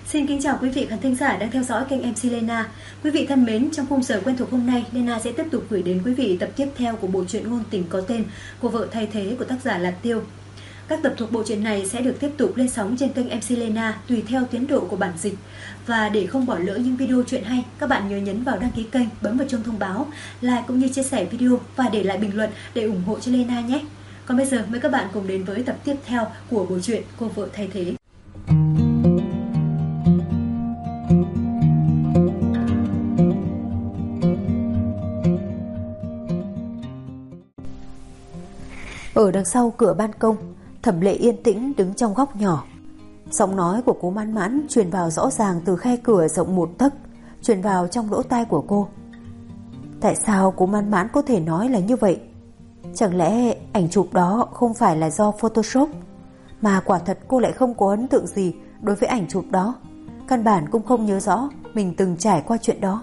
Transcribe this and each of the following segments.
Xin kính chào quý vị khán thính giả đang theo dõi kênh MC Lena. Quý vị thân mến, trong khung giờ quen thuộc hôm nay, Lena sẽ tiếp tục gửi đến quý vị tập tiếp theo của bộ truyện ngôn tình có tên của vợ thay thế của tác giả Lạt Tiêu. Các tập thuộc bộ truyện này sẽ được tiếp tục lên sóng trên kênh MC Lena tùy theo tiến độ của bản dịch. Và để không bỏ lỡ những video truyện hay, các bạn nhớ nhấn vào đăng ký kênh, bấm vào chuông thông báo, like cũng như chia sẻ video và để lại bình luận để ủng hộ cho Lena nhé. Còn bây giờ mời các bạn cùng đến với tập tiếp theo của bộ truyện Cô vợ thay thế. Ở đằng sau cửa ban công, Thẩm Lệ yên tĩnh đứng trong góc nhỏ. Giọng nói của cô Mãn Mãn truyền vào rõ ràng từ khe cửa rộng 1 tấc, truyền vào trong lỗ tai của cô. Tại sao cô Mãn Mãn có thể nói là như vậy? Chẳng lẽ ảnh chụp đó không phải là do Photoshop? Mà quả thật cô lại không có ấn tượng gì đối với ảnh chụp đó, căn bản cũng không nhớ rõ mình từng trải qua chuyện đó.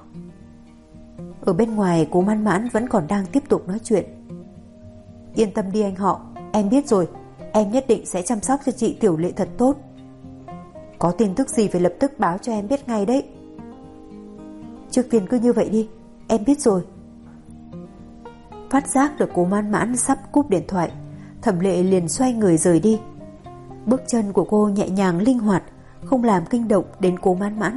Ở bên ngoài, cô Mãn Mãn vẫn còn đang tiếp tục nói chuyện. Yên tâm đi anh họ, em biết rồi, em nhất định sẽ chăm sóc cho chị Tiểu Lệ thật tốt. Có tin tức gì phải lập tức báo cho em biết ngay đấy. Trước tiên cứ như vậy đi, em biết rồi. Phát giác được cô Mãn Mãn sắp cúp điện thoại, Thẩm Lệ liền xoay người rời đi. Bước chân của cô nhẹ nhàng linh hoạt, không làm kinh động đến cô Mãn Mãn.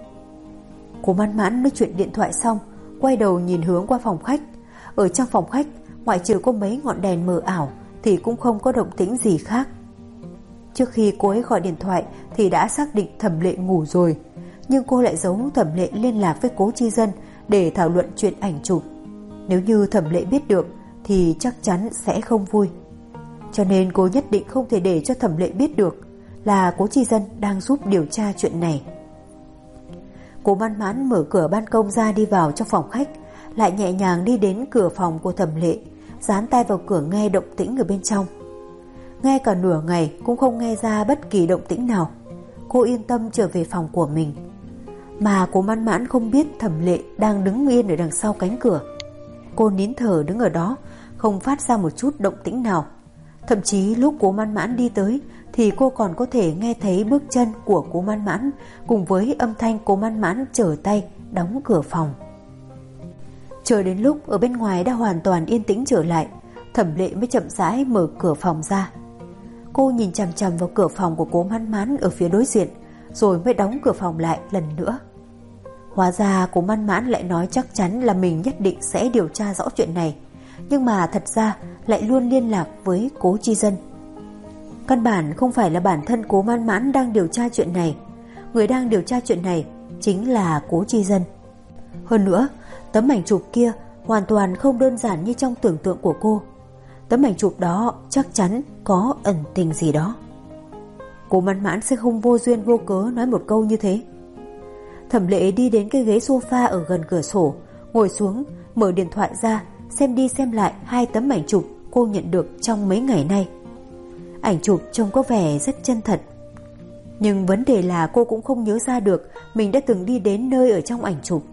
Cô Mãn Mãn nói chuyện điện thoại xong, quay đầu nhìn hướng qua phòng khách. Ở trong phòng khách, ngoại trừ có mấy ngọn đèn mờ ảo thì cũng không có động tĩnh gì khác. Trước khi cô ấy gọi điện thoại thì đã xác định Thẩm Lệ ngủ rồi, nhưng cô lại giấu Thẩm Lệ liên lạc với Cố Chi Dân để thảo luận chuyện ảnh chụp. Nếu như Thẩm Lệ biết được thì chắc chắn sẽ không vui. Cho nên cô nhất định không thể để cho Thẩm Lệ biết được là Cố Chi Dân đang giúp điều tra chuyện này. Cô Mãn Mãn mở cửa ban công ra đi vào trong phòng khách, lại nhẹ nhàng đi đến cửa phòng của Thẩm Lệ, dán tai vào cửa nghe động tĩnh ở bên trong. Nghe cả nửa ngày cũng không nghe ra bất kỳ động tĩnh nào. Cô yên tâm trở về phòng của mình. Mà cô Mãn Mãn không biết Thẩm Lệ đang đứng yên ở đằng sau cánh cửa. Cô nín thở đứng ở đó, không phát ra một chút động tĩnh nào. Thậm chí lúc cô Mãn Mãn đi tới thì cô còn có thể nghe thấy bước chân của cô Mãn Mãn cùng với âm thanh cô Mãn Mãn trở tay đóng cửa phòng. Chờ đến lúc ở bên ngoài đã hoàn toàn yên tĩnh trở lại, Thẩm Lệ mới chậm rãi mở cửa phòng ra. Cô nhìn chằm chằm vào cửa phòng của cô Mãn Mãn ở phía đối diện, rồi mới đóng cửa phòng lại lần nữa. Hóa ra cô Mãn Mãn lại nói chắc chắn là mình nhất định sẽ điều tra rõ chuyện này, nhưng mà thật ra lại luôn liên lạc với Cố Chi Dân. Căn bản không phải là bản thân cô Mãn Mãn đang điều tra chuyện này, người đang điều tra chuyện này chính là Cố Chi Dân. Hơn nữa, tấm ảnh chụp kia hoàn toàn không đơn giản như trong tưởng tượng của cô. Tấm ảnh chụp đó chắc chắn có ẩn tình gì đó. Cô Mãn Mãn sẽ không vô duyên vô cớ nói một câu như thế. Thẩm Lệ đi đến cái ghế sofa ở gần cửa sổ, ngồi xuống, mở điện thoại ra, xem đi xem lại 2 tấm ảnh chụp cô nhận được trong mấy ngày nay. Ảnh chụp trông có vẻ rất chân thật. Nhưng vấn đề là cô cũng không nhớ ra được mình đã từng đi đến nơi ở trong ảnh chụp.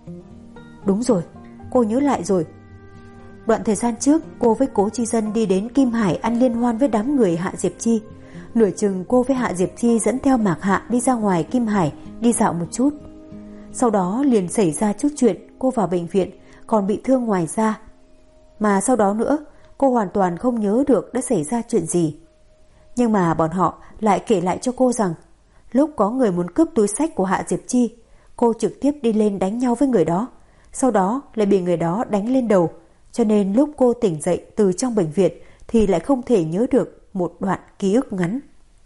Đúng rồi, cô nhớ lại rồi. Đoạn thời gian trước cô với Cố Chi Dân đi đến Kim Hải ăn liên hoan với đám người Hạ Diệp Chi. Nửa chừng cô với Hạ Diệp Chi dẫn theo Mạc Hạ đi ra ngoài Kim Hải đi dạo một chút. Sau đó liền xảy ra chút chuyện, cô vào bệnh viện còn bị thương ngoài da. Mà sau đó nữa cô hoàn toàn không nhớ được đã xảy ra chuyện gì. Nhưng mà bọn họ lại kể lại cho cô rằng lúc có người muốn cướp túi xách của Hạ Diệp Chi, cô trực tiếp đi lên đánh nhau với người đó, sau đó lại bị người đó đánh lên đầu. Cho nên lúc cô tỉnh dậy từ trong bệnh viện thì lại không thể nhớ được một đoạn ký ức ngắn.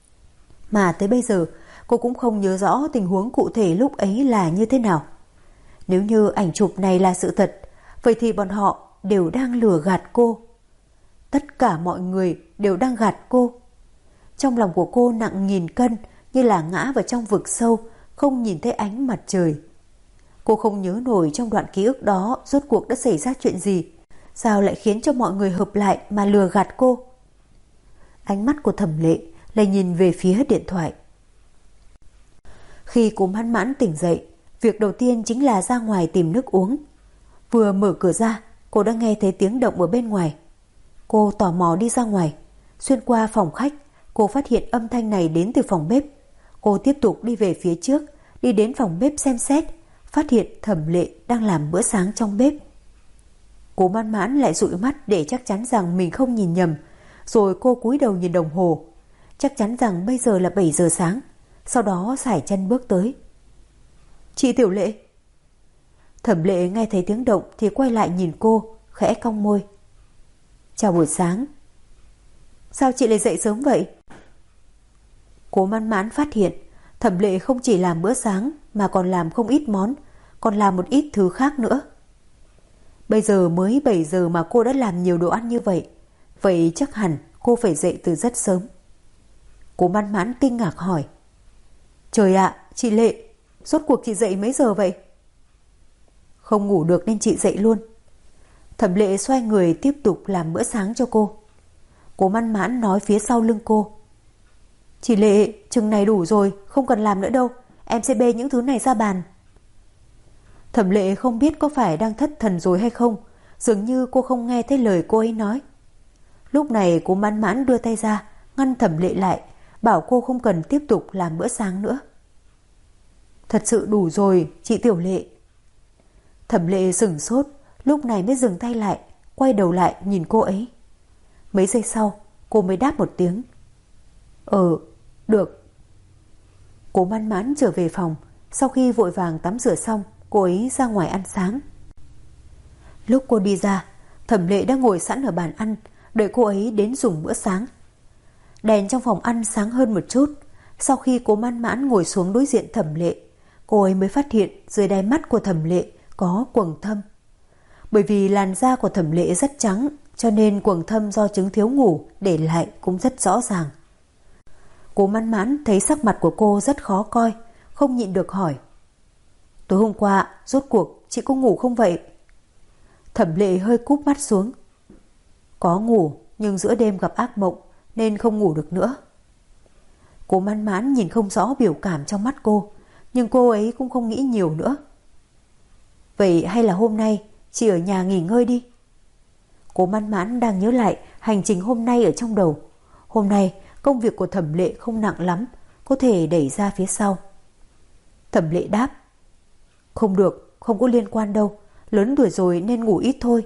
Mà tới bây giờ cô cũng không nhớ rõ tình huống cụ thể lúc ấy là như thế nào. Nếu như ảnh chụp này là sự thật, vậy thì bọn họ đều đang lừa gạt cô. Tất cả mọi người đều đang gạt cô. Trong lòng của cô nặng 1000 cân, như là ngã vào trong vực sâu, không nhìn thấy ánh mặt trời. Cô không nhớ nổi trong đoạn ký ức đó rốt cuộc đã xảy ra chuyện gì, sao lại khiến cho mọi người hợp lại mà lừa gạt cô. Ánh mắt của Thẩm Lệ lại nhìn về phía điện thoại. Khi cô Mãn Mãn tỉnh dậy, việc đầu tiên chính là ra ngoài tìm nước uống. Vừa mở cửa ra, cô đã nghe thấy tiếng động ở bên ngoài. Cô tò mò đi ra ngoài. Xuyên qua phòng khách, cô phát hiện âm thanh này đến từ phòng bếp. Cô tiếp tục đi về phía trước, đi đến phòng bếp xem xét, phát hiện Thẩm Lệ đang làm bữa sáng trong bếp. Cố Mãn Mãn lại dụi mắt để chắc chắn rằng mình không nhìn nhầm, rồi cô cúi đầu nhìn đồng hồ, chắc chắn rằng bây giờ là 7 giờ sáng, sau đó sải chân bước tới. Chị Tiểu Lệ. Thẩm Lệ nghe thấy tiếng động thì quay lại nhìn cô, khẽ cong môi. Chào buổi sáng. Sao chị lại dậy sớm vậy? Cố Mãn Mãn phát hiện Thẩm Lệ không chỉ làm bữa sáng mà còn làm không ít món, còn làm một ít thứ khác nữa. Bây giờ mới 7 giờ mà cô đã làm nhiều đồ ăn như vậy chắc hẳn cô phải dậy từ rất sớm. Cố Mãn Mãn kinh ngạc hỏi. Trời ạ, chị Lệ, rốt cuộc chị dậy mấy giờ vậy? Không ngủ được nên chị dậy luôn. Thẩm Lệ xoay người tiếp tục làm bữa sáng cho cô. Cố Mãn Mãn nói phía sau lưng cô. Chị Lệ, chừng này đủ rồi, không cần làm nữa đâu, em sẽ bê những thứ này ra bàn. Thẩm Lệ không biết có phải đang thất thần rồi hay không, dường như cô không nghe thấy lời cô ấy nói. Lúc này Cố Mãn Mãn đưa tay ra, ngăn Thẩm Lệ lại, bảo cô không cần tiếp tục làm bữa sáng nữa. Thật sự đủ rồi, chị Tiểu Lệ. Thẩm Lệ sửng sốt, lúc này mới dừng tay lại, quay đầu lại nhìn cô ấy. Mấy giây sau, cô mới đáp một tiếng. Được. Cố Mãn Mãn trở về phòng, sau khi vội vàng tắm rửa xong, cô ấy ra ngoài ăn sáng. Lúc cô đi ra, Thẩm Lệ đang ngồi sẵn ở bàn ăn, đợi cô ấy đến dùng bữa sáng. Đèn trong phòng ăn sáng hơn một chút. Sau khi Cố Mãn Mãn ngồi xuống đối diện Thẩm Lệ, cô ấy mới phát hiện dưới đáy mắt của Thẩm Lệ có quầng thâm. Bởi vì làn da của Thẩm Lệ rất trắng, cho nên quầng thâm do chứng thiếu ngủ để lại cũng rất rõ ràng. Cố Mãn Mãn thấy sắc mặt của cô rất khó coi, không nhịn được hỏi. Tối hôm qua, rốt cuộc chị có ngủ không vậy? Thẩm Lệ hơi cúp mắt xuống. Có ngủ, nhưng giữa đêm gặp ác mộng nên không ngủ được nữa. Cố Mãn Mãn nhìn không rõ biểu cảm trong mắt cô, nhưng cô ấy cũng không nghĩ nhiều nữa. Vậy hay là hôm nay chị ở nhà nghỉ ngơi đi. Cố Mãn Mãn đang nhớ lại hành trình hôm nay ở trong đầu. Hôm nay công việc của Thẩm Lệ không nặng lắm, có thể đẩy ra phía sau. Thẩm Lệ đáp. Không được, không có liên quan đâu, lớn tuổi rồi nên ngủ ít thôi.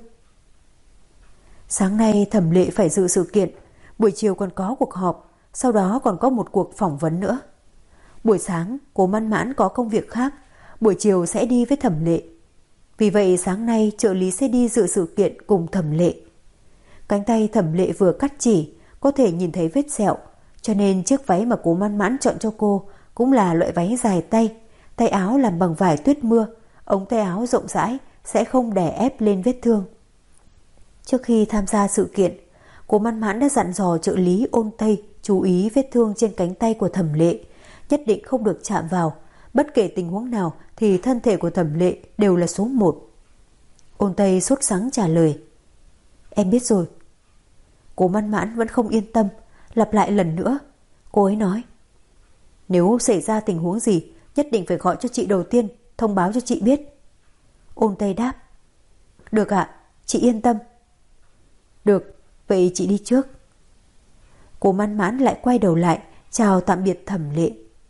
Sáng nay Thẩm Lệ phải dự sự kiện, buổi chiều còn có cuộc họp, sau đó còn có một cuộc phỏng vấn nữa. Buổi sáng Cố Mãn Mãn có công việc khác, buổi chiều sẽ đi với Thẩm Lệ. Vì vậy sáng nay trợ lý sẽ đi dự sự kiện cùng Thẩm Lệ. Cánh tay Thẩm Lệ vừa cắt chỉ, có thể nhìn thấy vết sẹo, cho nên chiếc váy mà Cố Mãn Mãn chọn cho cô cũng là loại váy dài tay, tay áo làm bằng vải tuyết mưa, ống tay áo rộng rãi sẽ không đè ép lên vết thương. Trước khi tham gia sự kiện, Cố Mãn Mãn đã dặn dò trợ lý Ôn Tây chú ý vết thương trên cánh tay của Thẩm Lệ, nhất định không được chạm vào, bất kể tình huống nào thì thân thể của Thẩm Lệ đều là số 1. Ôn Tây sốt sắng trả lời. Em biết rồi. Cố Mãn Mãn vẫn không yên tâm, lặp lại lần nữa. Cô ấy nói. Nếu xảy ra tình huống gì, nhất định phải gọi cho chị đầu tiên, thông báo cho chị biết. Ôn Tây đáp. Được ạ, chị yên tâm. Được, vậy chị đi trước. Cố Mãn Mãn lại quay đầu lại, chào tạm biệt Thẩm Lệ.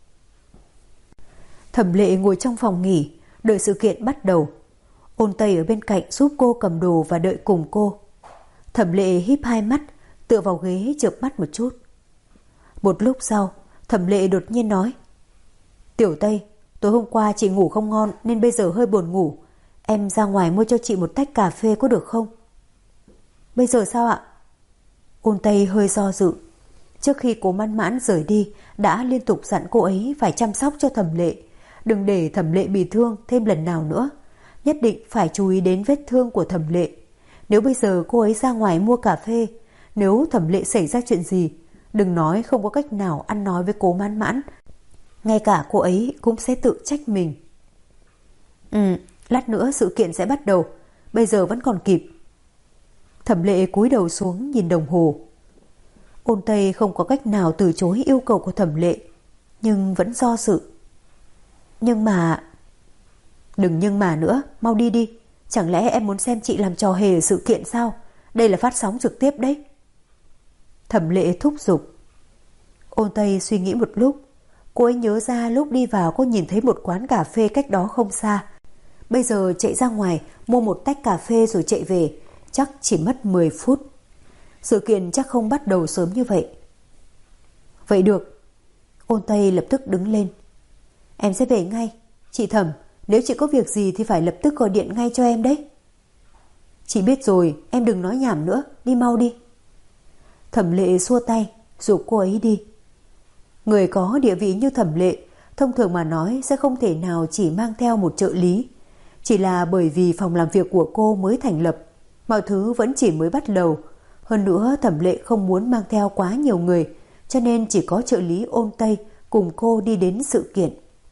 Thẩm Lệ ngồi trong phòng nghỉ, đợi sự kiện bắt đầu. Ôn Tây ở bên cạnh giúp cô cầm đồ và đợi cùng cô. Thẩm Lệ híp hai mắt, tựa vào ghế chợp mắt một chút. Một lúc sau, Thẩm Lệ đột nhiên nói. Tiểu Tây, tối hôm qua chị ngủ không ngon nên bây giờ hơi buồn ngủ. Em ra ngoài mua cho chị một tách cà phê có được không? Bây giờ sao ạ? Ôn Tây hơi do dự. Trước khi Cố Mãn Mãn rời đi, đã liên tục dặn cô ấy phải chăm sóc cho Thẩm Lệ. Đừng để Thẩm Lệ bị thương thêm lần nào nữa. Nhất định phải chú ý đến vết thương của Thẩm Lệ. Nếu bây giờ cô ấy ra ngoài mua cà phê, nếu Thẩm Lệ xảy ra chuyện gì, đừng nói không có cách nào ăn nói với Cố Mãn Mãn. Ngay cả cô ấy cũng sẽ tự trách mình. Lát nữa sự kiện sẽ bắt đầu, bây giờ vẫn còn kịp. Thẩm Lệ cúi đầu xuống nhìn đồng hồ. Ôn Tây không có cách nào từ chối yêu cầu của Thẩm Lệ, nhưng vẫn do dự. Nhưng mà... Đừng nhưng mà nữa, mau đi đi. Chẳng lẽ em muốn xem chị làm trò hề ở sự kiện sao? Đây là phát sóng trực tiếp đấy. Thẩm Lệ thúc giục. Ôn Tây suy nghĩ một lúc. Cô ấy nhớ ra lúc đi vào cô nhìn thấy một quán cà phê cách đó không xa. Bây giờ chạy ra ngoài mua một tách cà phê rồi chạy về, chắc chỉ mất 10 phút. Sự kiện chắc không bắt đầu sớm như vậy. Vậy được. Ôn Tây lập tức đứng lên. Em sẽ về ngay. Chị Thẩm, nếu chị có việc gì thì phải lập tức gọi điện ngay cho em đấy. Chị biết rồi, em đừng nói nhảm nữa, đi mau đi. Thẩm Lệ xua tay, giục cô ấy đi. Người có địa vị như Thẩm Lệ, thông thường mà nói sẽ không thể nào chỉ mang theo một trợ lý. Chỉ là bởi vì phòng làm việc của cô mới thành lập, mọi thứ vẫn chỉ mới bắt đầu. Hơn nữa Thẩm Lệ không muốn mang theo quá nhiều người, cho nên chỉ có trợ lý Ôn Tây cùng cô đi đến sự kiện.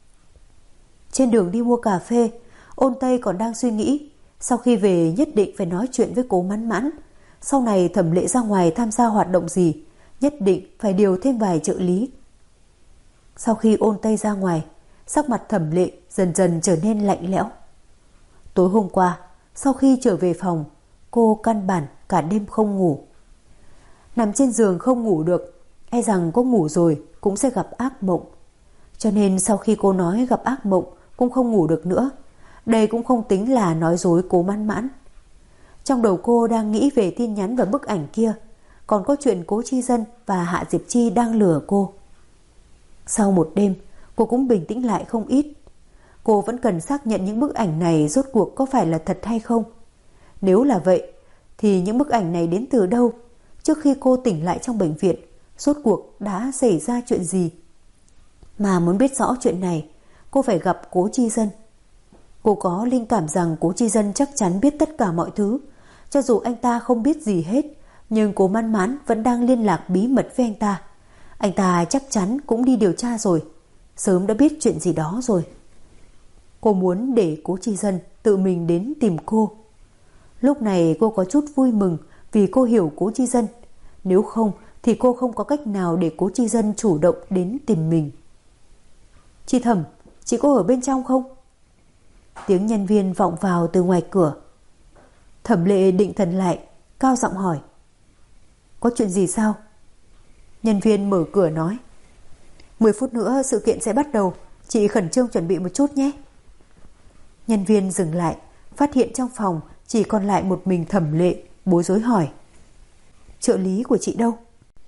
Trên đường đi mua cà phê, Ôn Tây còn đang suy nghĩ, sau khi về nhất định phải nói chuyện với Cố Mãn Mãn. Sau này Thẩm Lệ ra ngoài tham gia hoạt động gì, nhất định phải điều thêm vài trợ lý. Sau khi Ôn Tây ra ngoài, sắc mặt Thẩm Lệ dần dần trở nên lạnh lẽo. Tối hôm qua, sau khi trở về phòng, cô căn bản cả đêm không ngủ. Nằm trên giường không ngủ được, e rằng cô ngủ rồi cũng sẽ gặp ác mộng. Cho nên sau khi cô nói gặp ác mộng cũng không ngủ được nữa. Đây cũng không tính là nói dối Cố Mãn Mãn. Trong đầu cô đang nghĩ về tin nhắn và bức ảnh kia, còn có chuyện Cố Chi Dân và Hạ Diệp Chi đang lừa cô. Sau một đêm, cô cũng bình tĩnh lại không ít. Cô vẫn cần xác nhận những bức ảnh này rốt cuộc có phải là thật hay không. Nếu là vậy, thì những bức ảnh này đến từ đâu? Trước khi cô tỉnh lại trong bệnh viện, rốt cuộc đã xảy ra chuyện gì? Mà muốn biết rõ chuyện này, cô phải gặp Cố Chi Dân. Cô có linh cảm rằng Cố Chi Dân chắc chắn biết tất cả mọi thứ. Cho dù anh ta không biết gì hết, nhưng Cố Mãn Mãn vẫn đang liên lạc bí mật với anh ta. Anh ta chắc chắn cũng đi điều tra rồi, sớm đã biết chuyện gì đó rồi. Cô muốn để Cố Chi Dân tự mình đến tìm cô. Lúc này cô có chút vui mừng vì cô hiểu Cố Chi Dân. Nếu không thì cô không có cách nào để Cố Chi Dân chủ động đến tìm mình. Chị Thẩm, chị có ở bên trong không? Tiếng nhân viên vọng vào từ ngoài cửa. Thẩm Lệ định thần lại, cao giọng hỏi. Có chuyện gì sao? Nhân viên mở cửa nói. 10 phút nữa sự kiện sẽ bắt đầu, chị khẩn trương chuẩn bị một chút nhé. Nhân viên dừng lại, phát hiện trong phòng chỉ còn lại một mình Thẩm Lệ, bối rối hỏi. Trợ lý của chị đâu?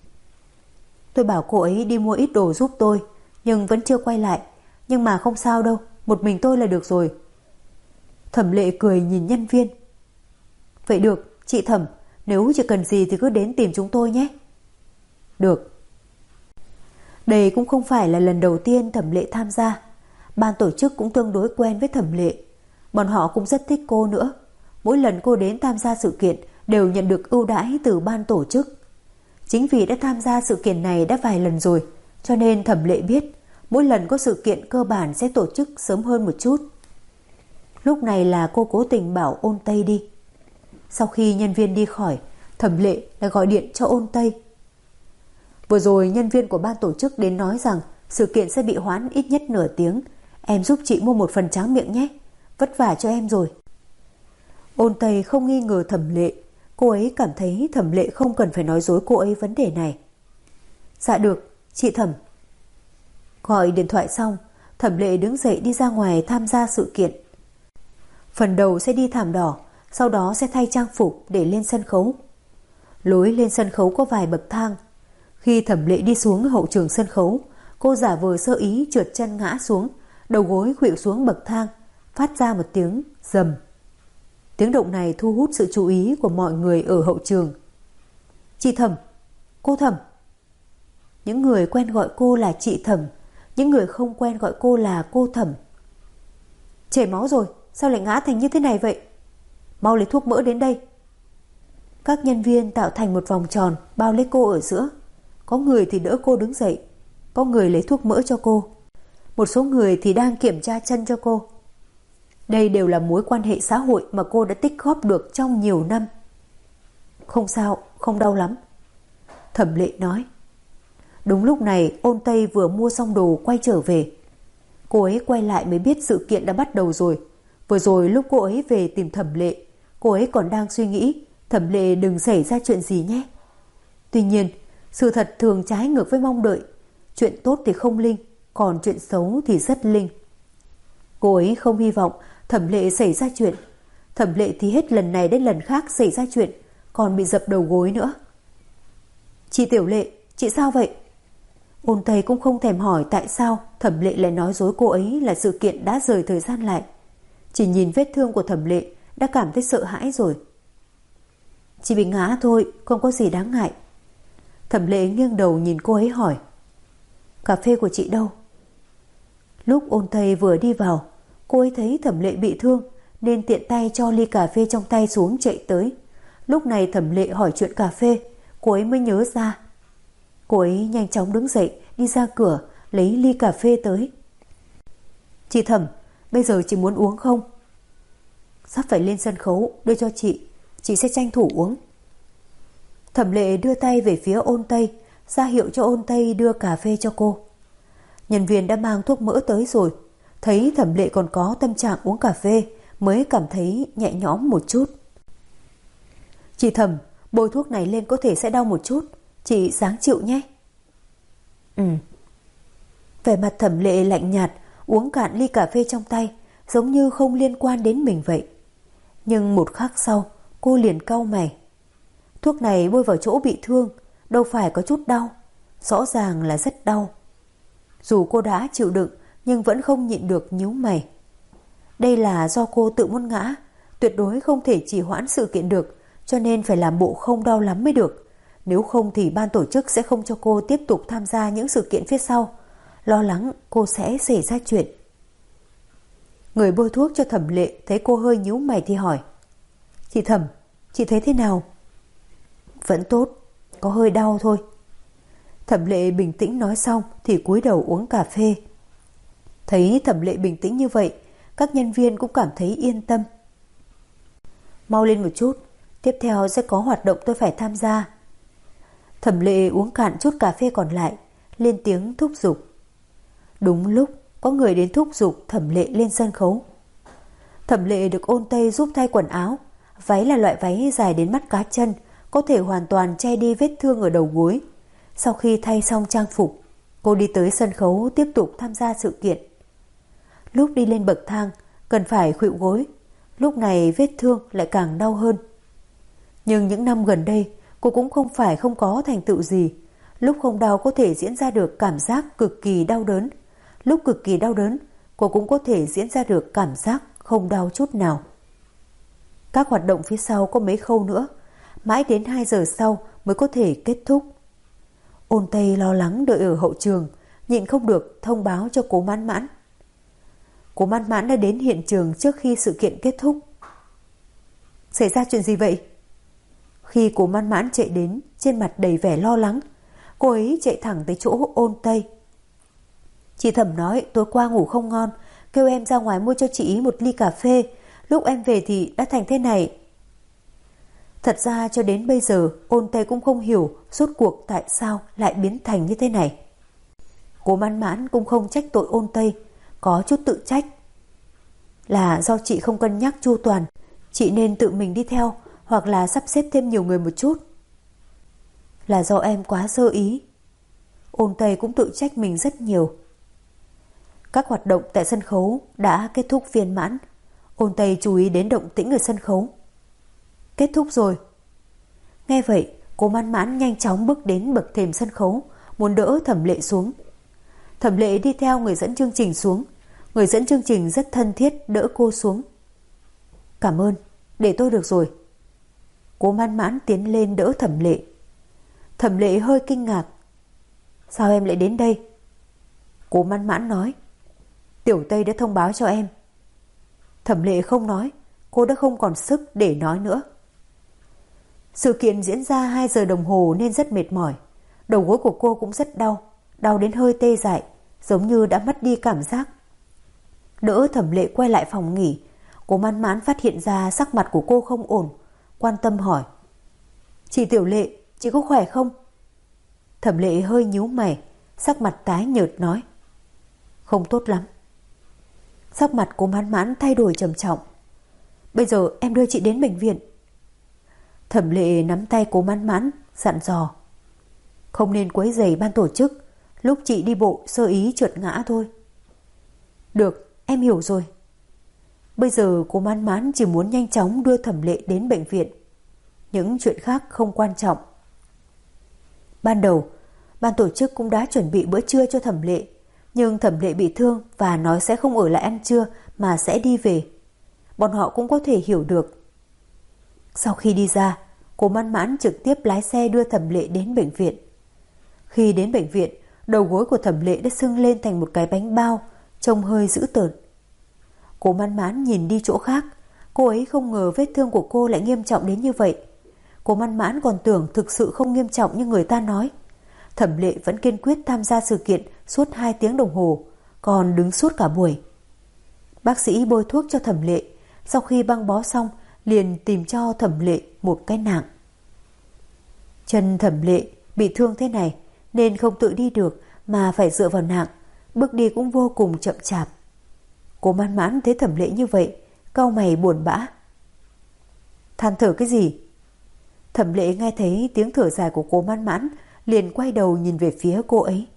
Tôi bảo cô ấy đi mua ít đồ giúp tôi, nhưng vẫn chưa quay lại. Nhưng mà không sao đâu, một mình tôi là được rồi. Thẩm Lệ cười nhìn nhân viên. Vậy được, chị Thẩm, nếu chỉ cần gì thì cứ đến tìm chúng tôi nhé. Được. Đây cũng không phải là lần đầu tiên Thẩm Lệ tham gia. Ban tổ chức cũng tương đối quen với Thẩm Lệ. Bọn họ cũng rất thích cô nữa. Mỗi lần cô đến tham gia sự kiện đều nhận được ưu đãi từ ban tổ chức. Chính vì đã tham gia sự kiện này đã vài lần rồi, cho nên Thẩm Lệ biết mỗi lần có sự kiện cơ bản sẽ tổ chức sớm hơn một chút. Lúc này là cô cố tình bảo Ôn Tây đi. Sau khi nhân viên đi khỏi, Thẩm Lệ lại gọi điện cho Ôn Tây. Vừa rồi nhân viên của ban tổ chức đến nói rằng sự kiện sẽ bị hoãn ít nhất nửa tiếng. Em giúp chị mua một phần tráng miệng nhé, vất vả cho em rồi. Ôn Tây không nghi ngờ Thẩm Lệ. Cô ấy cảm thấy Thẩm Lệ không cần phải nói dối cô ấy vấn đề này. Dạ được, chị Thẩm. Gọi điện thoại xong, Thẩm Lệ đứng dậy đi ra ngoài tham gia sự kiện. Phần đầu sẽ đi thảm đỏ, sau đó sẽ thay trang phục để lên sân khấu. Lối lên sân khấu có vài bậc thang. Khi Thẩm Lệ đi xuống hậu trường sân khấu, cô giả vờ sơ ý trượt chân ngã xuống, đầu gối khuỵu xuống bậc thang, phát ra một tiếng rầm. Tiếng động này thu hút sự chú ý của mọi người ở hậu trường. Chị Thẩm, cô Thẩm. Những người quen gọi cô là chị Thẩm, những người không quen gọi cô là cô Thẩm. Chảy máu rồi, sao lại ngã thành như thế này vậy? Mau lấy thuốc mỡ đến đây. Các nhân viên tạo thành một vòng tròn bao lấy cô ở giữa. Có người thì đỡ cô đứng dậy, có người lấy thuốc mỡ cho cô, một số người thì đang kiểm tra chân cho cô. Đây đều là mối quan hệ xã hội mà cô đã tích góp được trong nhiều năm. Không sao, không đau lắm, Thẩm Lệ nói. Đúng lúc này Ôn Tây vừa mua xong đồ quay trở về. Cô ấy quay lại mới biết sự kiện đã bắt đầu rồi. Vừa rồi lúc cô ấy về tìm Thẩm Lệ, cô ấy còn đang suy nghĩ Thẩm Lệ đừng xảy ra chuyện gì nhé. Tuy nhiên sự thật thường trái ngược với mong đợi. Chuyện tốt thì không linh, còn chuyện xấu thì rất linh. Cô ấy không hy vọng Thẩm Lệ xảy ra chuyện. Thẩm Lệ thì hết lần này đến lần khác xảy ra chuyện, còn bị dập đầu gối nữa. Chị Tiểu Lệ, chị sao vậy? Ôn Tây cũng không thèm hỏi tại sao Thẩm Lệ lại nói dối cô ấy là sự kiện đã rời thời gian lại. Chỉ nhìn vết thương của Thẩm Lệ đã cảm thấy sợ hãi rồi. Chỉ bị ngã thôi, không có gì đáng ngại. Thẩm Lệ nghiêng đầu nhìn cô ấy hỏi. Cà phê của chị đâu? Lúc Ôn Tây vừa đi vào, cô ấy thấy Thẩm Lệ bị thương nên tiện tay cho ly cà phê trong tay xuống chạy tới. Lúc này Thẩm Lệ hỏi chuyện cà phê, cô ấy mới nhớ ra. Cô ấy nhanh chóng đứng dậy đi ra cửa lấy ly cà phê tới. Chị Thẩm, bây giờ chị muốn uống không? Sắp phải lên sân khấu, đưa cho chị sẽ tranh thủ uống. Thẩm Lệ đưa tay về phía Ôn Tây, ra hiệu cho Ôn Tây đưa cà phê cho cô. Nhân viên đã mang thuốc mỡ tới rồi, thấy Thẩm Lệ còn có tâm trạng uống cà phê mới cảm thấy nhẹ nhõm một chút. Chị Thẩm, bôi thuốc này lên có thể sẽ đau một chút, chị ráng chịu nhé. Vẻ mặt Thẩm Lệ lạnh nhạt, uống cạn ly cà phê trong tay, giống như không liên quan đến mình vậy. Nhưng một khắc sau, cô liền cau mày. Thuốc này bôi vào chỗ bị thương, đâu phải có chút đau, rõ ràng là rất đau. Dù cô đã chịu đựng, nhưng vẫn không nhịn được nhíu mày. Đây là do cô tự muốn ngã, tuyệt đối không thể trì hoãn sự kiện được, cho nên phải làm bộ không đau lắm mới được. Nếu không thì ban tổ chức sẽ không cho cô tiếp tục tham gia những sự kiện phía sau, lo lắng cô sẽ xảy ra chuyện. Người bôi thuốc cho Thẩm Lệ thấy cô hơi nhíu mày thì hỏi. Chị Thẩm, chị thấy thế nào? Vẫn tốt, có hơi đau thôi. Thẩm Lệ bình tĩnh nói xong thì cúi đầu uống cà phê. Thấy Thẩm Lệ bình tĩnh như vậy, các nhân viên cũng cảm thấy yên tâm. Mau lên một chút, tiếp theo sẽ có hoạt động tôi phải tham gia. Thẩm Lệ uống cạn chút cà phê còn lại, lên tiếng thúc giục. Đúng lúc có người đến thúc giục Thẩm Lệ lên sân khấu. Thẩm Lệ được Ôn Tây giúp thay quần áo. Váy là loại váy dài đến mắt cá chân, có thể hoàn toàn che đi vết thương ở đầu gối. Sau khi thay xong trang phục, cô đi tới sân khấu tiếp tục tham gia sự kiện. Lúc đi lên bậc thang, cần phải khuỵu gối. Lúc này vết thương lại càng đau hơn. Nhưng những năm gần đây, cô cũng không phải không có thành tựu gì. Lúc không đau có thể diễn ra được cảm giác cực kỳ đau đớn. Lúc cực kỳ đau đớn, cô cũng có thể diễn ra được cảm giác không đau chút nào. Các hoạt động phía sau có mấy khâu nữa, mãi đến 2 giờ sau mới có thể kết thúc. Ôn Tây lo lắng đợi ở hậu trường, nhịn không được thông báo cho Cố Mãn Mãn. Cố Mãn Mãn đã đến hiện trường trước khi sự kiện kết thúc. Xảy ra chuyện gì vậy? Khi Cố Mãn Mãn chạy đến, trên mặt đầy vẻ lo lắng, cô ấy chạy thẳng tới chỗ Ôn Tây. Chị Thẩm nói tối qua ngủ không ngon, kêu em ra ngoài mua cho chị ý một ly cà phê. Lúc em về thì đã thành thế này. Thật ra cho đến bây giờ Ôn Tây cũng không hiểu rốt cuộc tại sao lại biến thành như thế này. Cố Mãn Mãn cũng không trách tội Ôn Tây, có chút tự trách. Là do chị không cân nhắc chu toàn, chị nên tự mình đi theo hoặc là sắp xếp thêm nhiều người một chút. Là do em quá sơ ý. Ôn Tây cũng tự trách mình rất nhiều. Các hoạt động tại sân khấu đã kết thúc viên mãn. Ôn Tây chú ý đến động tĩnh ở sân khấu. Kết thúc rồi. Nghe vậy, Cố Mãn Mãn nhanh chóng bước đến bậc thềm sân khấu, muốn đỡ Thẩm Lệ xuống. Thẩm Lệ đi theo người dẫn chương trình xuống. Người dẫn chương trình rất thân thiết đỡ cô xuống. Cảm ơn, để tôi được rồi. Cố Mãn Mãn tiến lên đỡ Thẩm Lệ. Thẩm Lệ hơi kinh ngạc. Sao em lại đến đây? Cố Mãn Mãn nói. Tiểu Tây đã thông báo cho em. Thẩm Lệ không nói, cô đã không còn sức để nói nữa. Sự kiện diễn ra 2 giờ đồng hồ nên rất mệt mỏi. Đầu gối của cô cũng rất đau, đau đến hơi tê dại, giống như đã mất đi cảm giác. Đỡ Thẩm Lệ quay lại phòng nghỉ, Cố Mãn Mãn phát hiện ra sắc mặt của cô không ổn, quan tâm hỏi. Chị Tiểu Lệ, chị có khỏe không? Thẩm Lệ hơi nhíu mày, sắc mặt tái nhợt nói. Không tốt lắm. Sắc mặt Cố Mãn Mãn thay đổi trầm trọng. Bây giờ em đưa chị đến bệnh viện. Thẩm Lệ nắm tay Cố Mãn Mãn dặn dò. Không nên quấy rầy ban tổ chức, Lúc chị đi bộ sơ ý trượt ngã thôi. Được, em hiểu rồi. Bây giờ cô Mãn Mãn chỉ muốn nhanh chóng đưa Thẩm Lệ đến bệnh viện. Những chuyện khác không quan trọng. Ban đầu, ban tổ chức cũng đã chuẩn bị bữa trưa cho Thẩm Lệ, nhưng Thẩm Lệ bị thương và nói sẽ không ở lại ăn trưa mà sẽ đi về. Bọn họ cũng có thể hiểu được. Sau khi đi ra, cô Mãn Mãn trực tiếp lái xe đưa Thẩm Lệ đến bệnh viện. Khi đến bệnh viện, đầu gối của Thẩm Lệ đã sưng lên thành một cái bánh bao, trông hơi dữ tợn. Cô Mãn Mãn nhìn đi chỗ khác, cô ấy không ngờ vết thương của cô lại nghiêm trọng đến như vậy. Cô Mãn Mãn còn tưởng thực sự không nghiêm trọng như người ta nói. Thẩm Lệ vẫn kiên quyết tham gia sự kiện suốt 2 tiếng đồng hồ, còn đứng suốt cả buổi. Bác sĩ bôi thuốc cho Thẩm Lệ, sau khi băng bó xong liền tìm cho Thẩm Lệ một cái nạng. Chân Thẩm Lệ bị thương thế này nên không tự đi được mà phải dựa vào nạng, bước đi cũng vô cùng chậm chạp. Cô Mãn Mãn thấy Thẩm Lệ như vậy, cau mày buồn bã. Than thở cái gì? Thẩm Lệ nghe thấy tiếng thở dài của cô Mãn Mãn, liền quay đầu nhìn về phía cô ấy.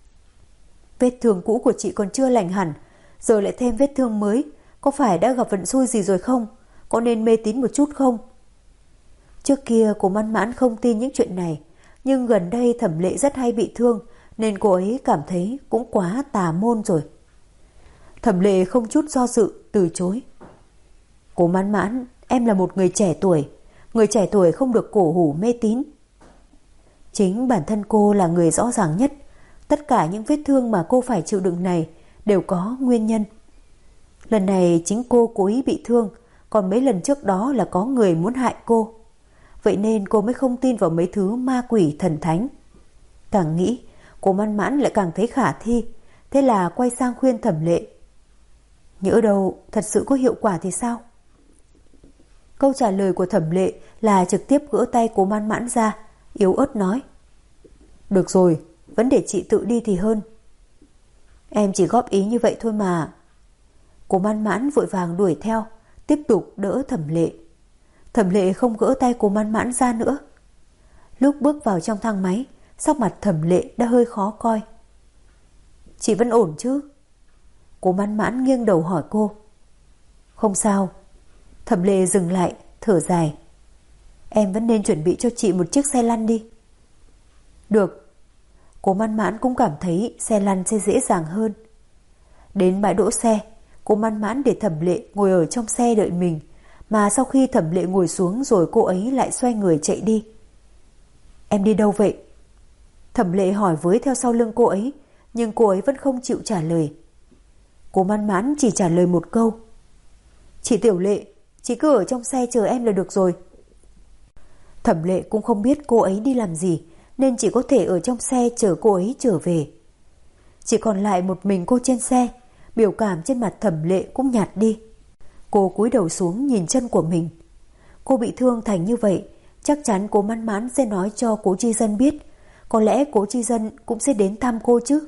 Vết thương cũ của chị còn chưa lành hẳn, giờ lại thêm vết thương mới, có phải đã gặp vận xui gì rồi không? Có nên mê tín một chút không? Trước kia cô Mãn Mãn không tin những chuyện này, nhưng gần đây Thẩm Lệ rất hay bị thương, nên cô ấy cảm thấy cũng quá tà môn rồi. Thẩm Lệ không chút do dự từ chối. Cô Mãn Mãn, em là một người trẻ tuổi. Người trẻ tuổi không được cổ hủ mê tín. Chính bản thân cô là người rõ ràng nhất. Tất cả những vết thương mà cô phải chịu đựng này đều có nguyên nhân. Lần này chính cô cố ý bị thương, còn mấy lần trước đó là có người muốn hại cô. Vậy nên cô mới không tin vào mấy thứ ma quỷ thần thánh. Càng nghĩ, cô Mãn Mãn lại càng thấy khả thi. Thế là quay sang khuyên Thẩm Lệ. Nhỡ đâu thật sự có hiệu quả thì sao? Câu trả lời của Thẩm Lệ là trực tiếp gỡ tay cô Mãn Mãn ra, yếu ớt nói. Được rồi, vẫn để chị tự đi thì hơn. Em chỉ góp ý như vậy thôi mà. Cô Mãn Mãn vội vàng đuổi theo, tiếp tục đỡ Thẩm Lệ. Thẩm Lệ không gỡ tay cô Mãn Mãn ra nữa. Lúc bước vào trong thang máy, sắc mặt Thẩm Lệ đã hơi khó coi. Chị vẫn ổn chứ? Cô Mãn Mãn nghiêng đầu hỏi cô. Không sao. Thẩm Lệ dừng lại, thở dài. Em vẫn nên chuẩn bị cho chị một chiếc xe lăn đi. Được. Cô Mãn Mãn cũng cảm thấy xe lăn sẽ dễ dàng hơn. Đến bãi đỗ xe, cô Mãn Mãn để Thẩm Lệ ngồi ở trong xe đợi mình, mà sau khi Thẩm Lệ ngồi xuống rồi cô ấy lại xoay người chạy đi. Em đi đâu vậy? Thẩm Lệ hỏi với theo sau lưng cô ấy, nhưng cô ấy vẫn không chịu trả lời. Cô Mãn Mãn chỉ trả lời một câu. Chị Tiểu Lệ, chị cứ ở trong xe chờ em là được rồi. Thẩm Lệ cũng không biết cô ấy đi làm gì, nên chỉ có thể ở trong xe chờ cô ấy trở về. Chỉ còn lại một mình cô trên xe, biểu cảm trên mặt Thẩm Lệ cũng nhạt đi. Cô cúi đầu xuống nhìn chân của mình. Cô bị thương thành như vậy, chắc chắn cô Mãn Mãn sẽ nói cho cố Chi Dân biết. Có lẽ cố Chi Dân cũng sẽ đến thăm cô chứ.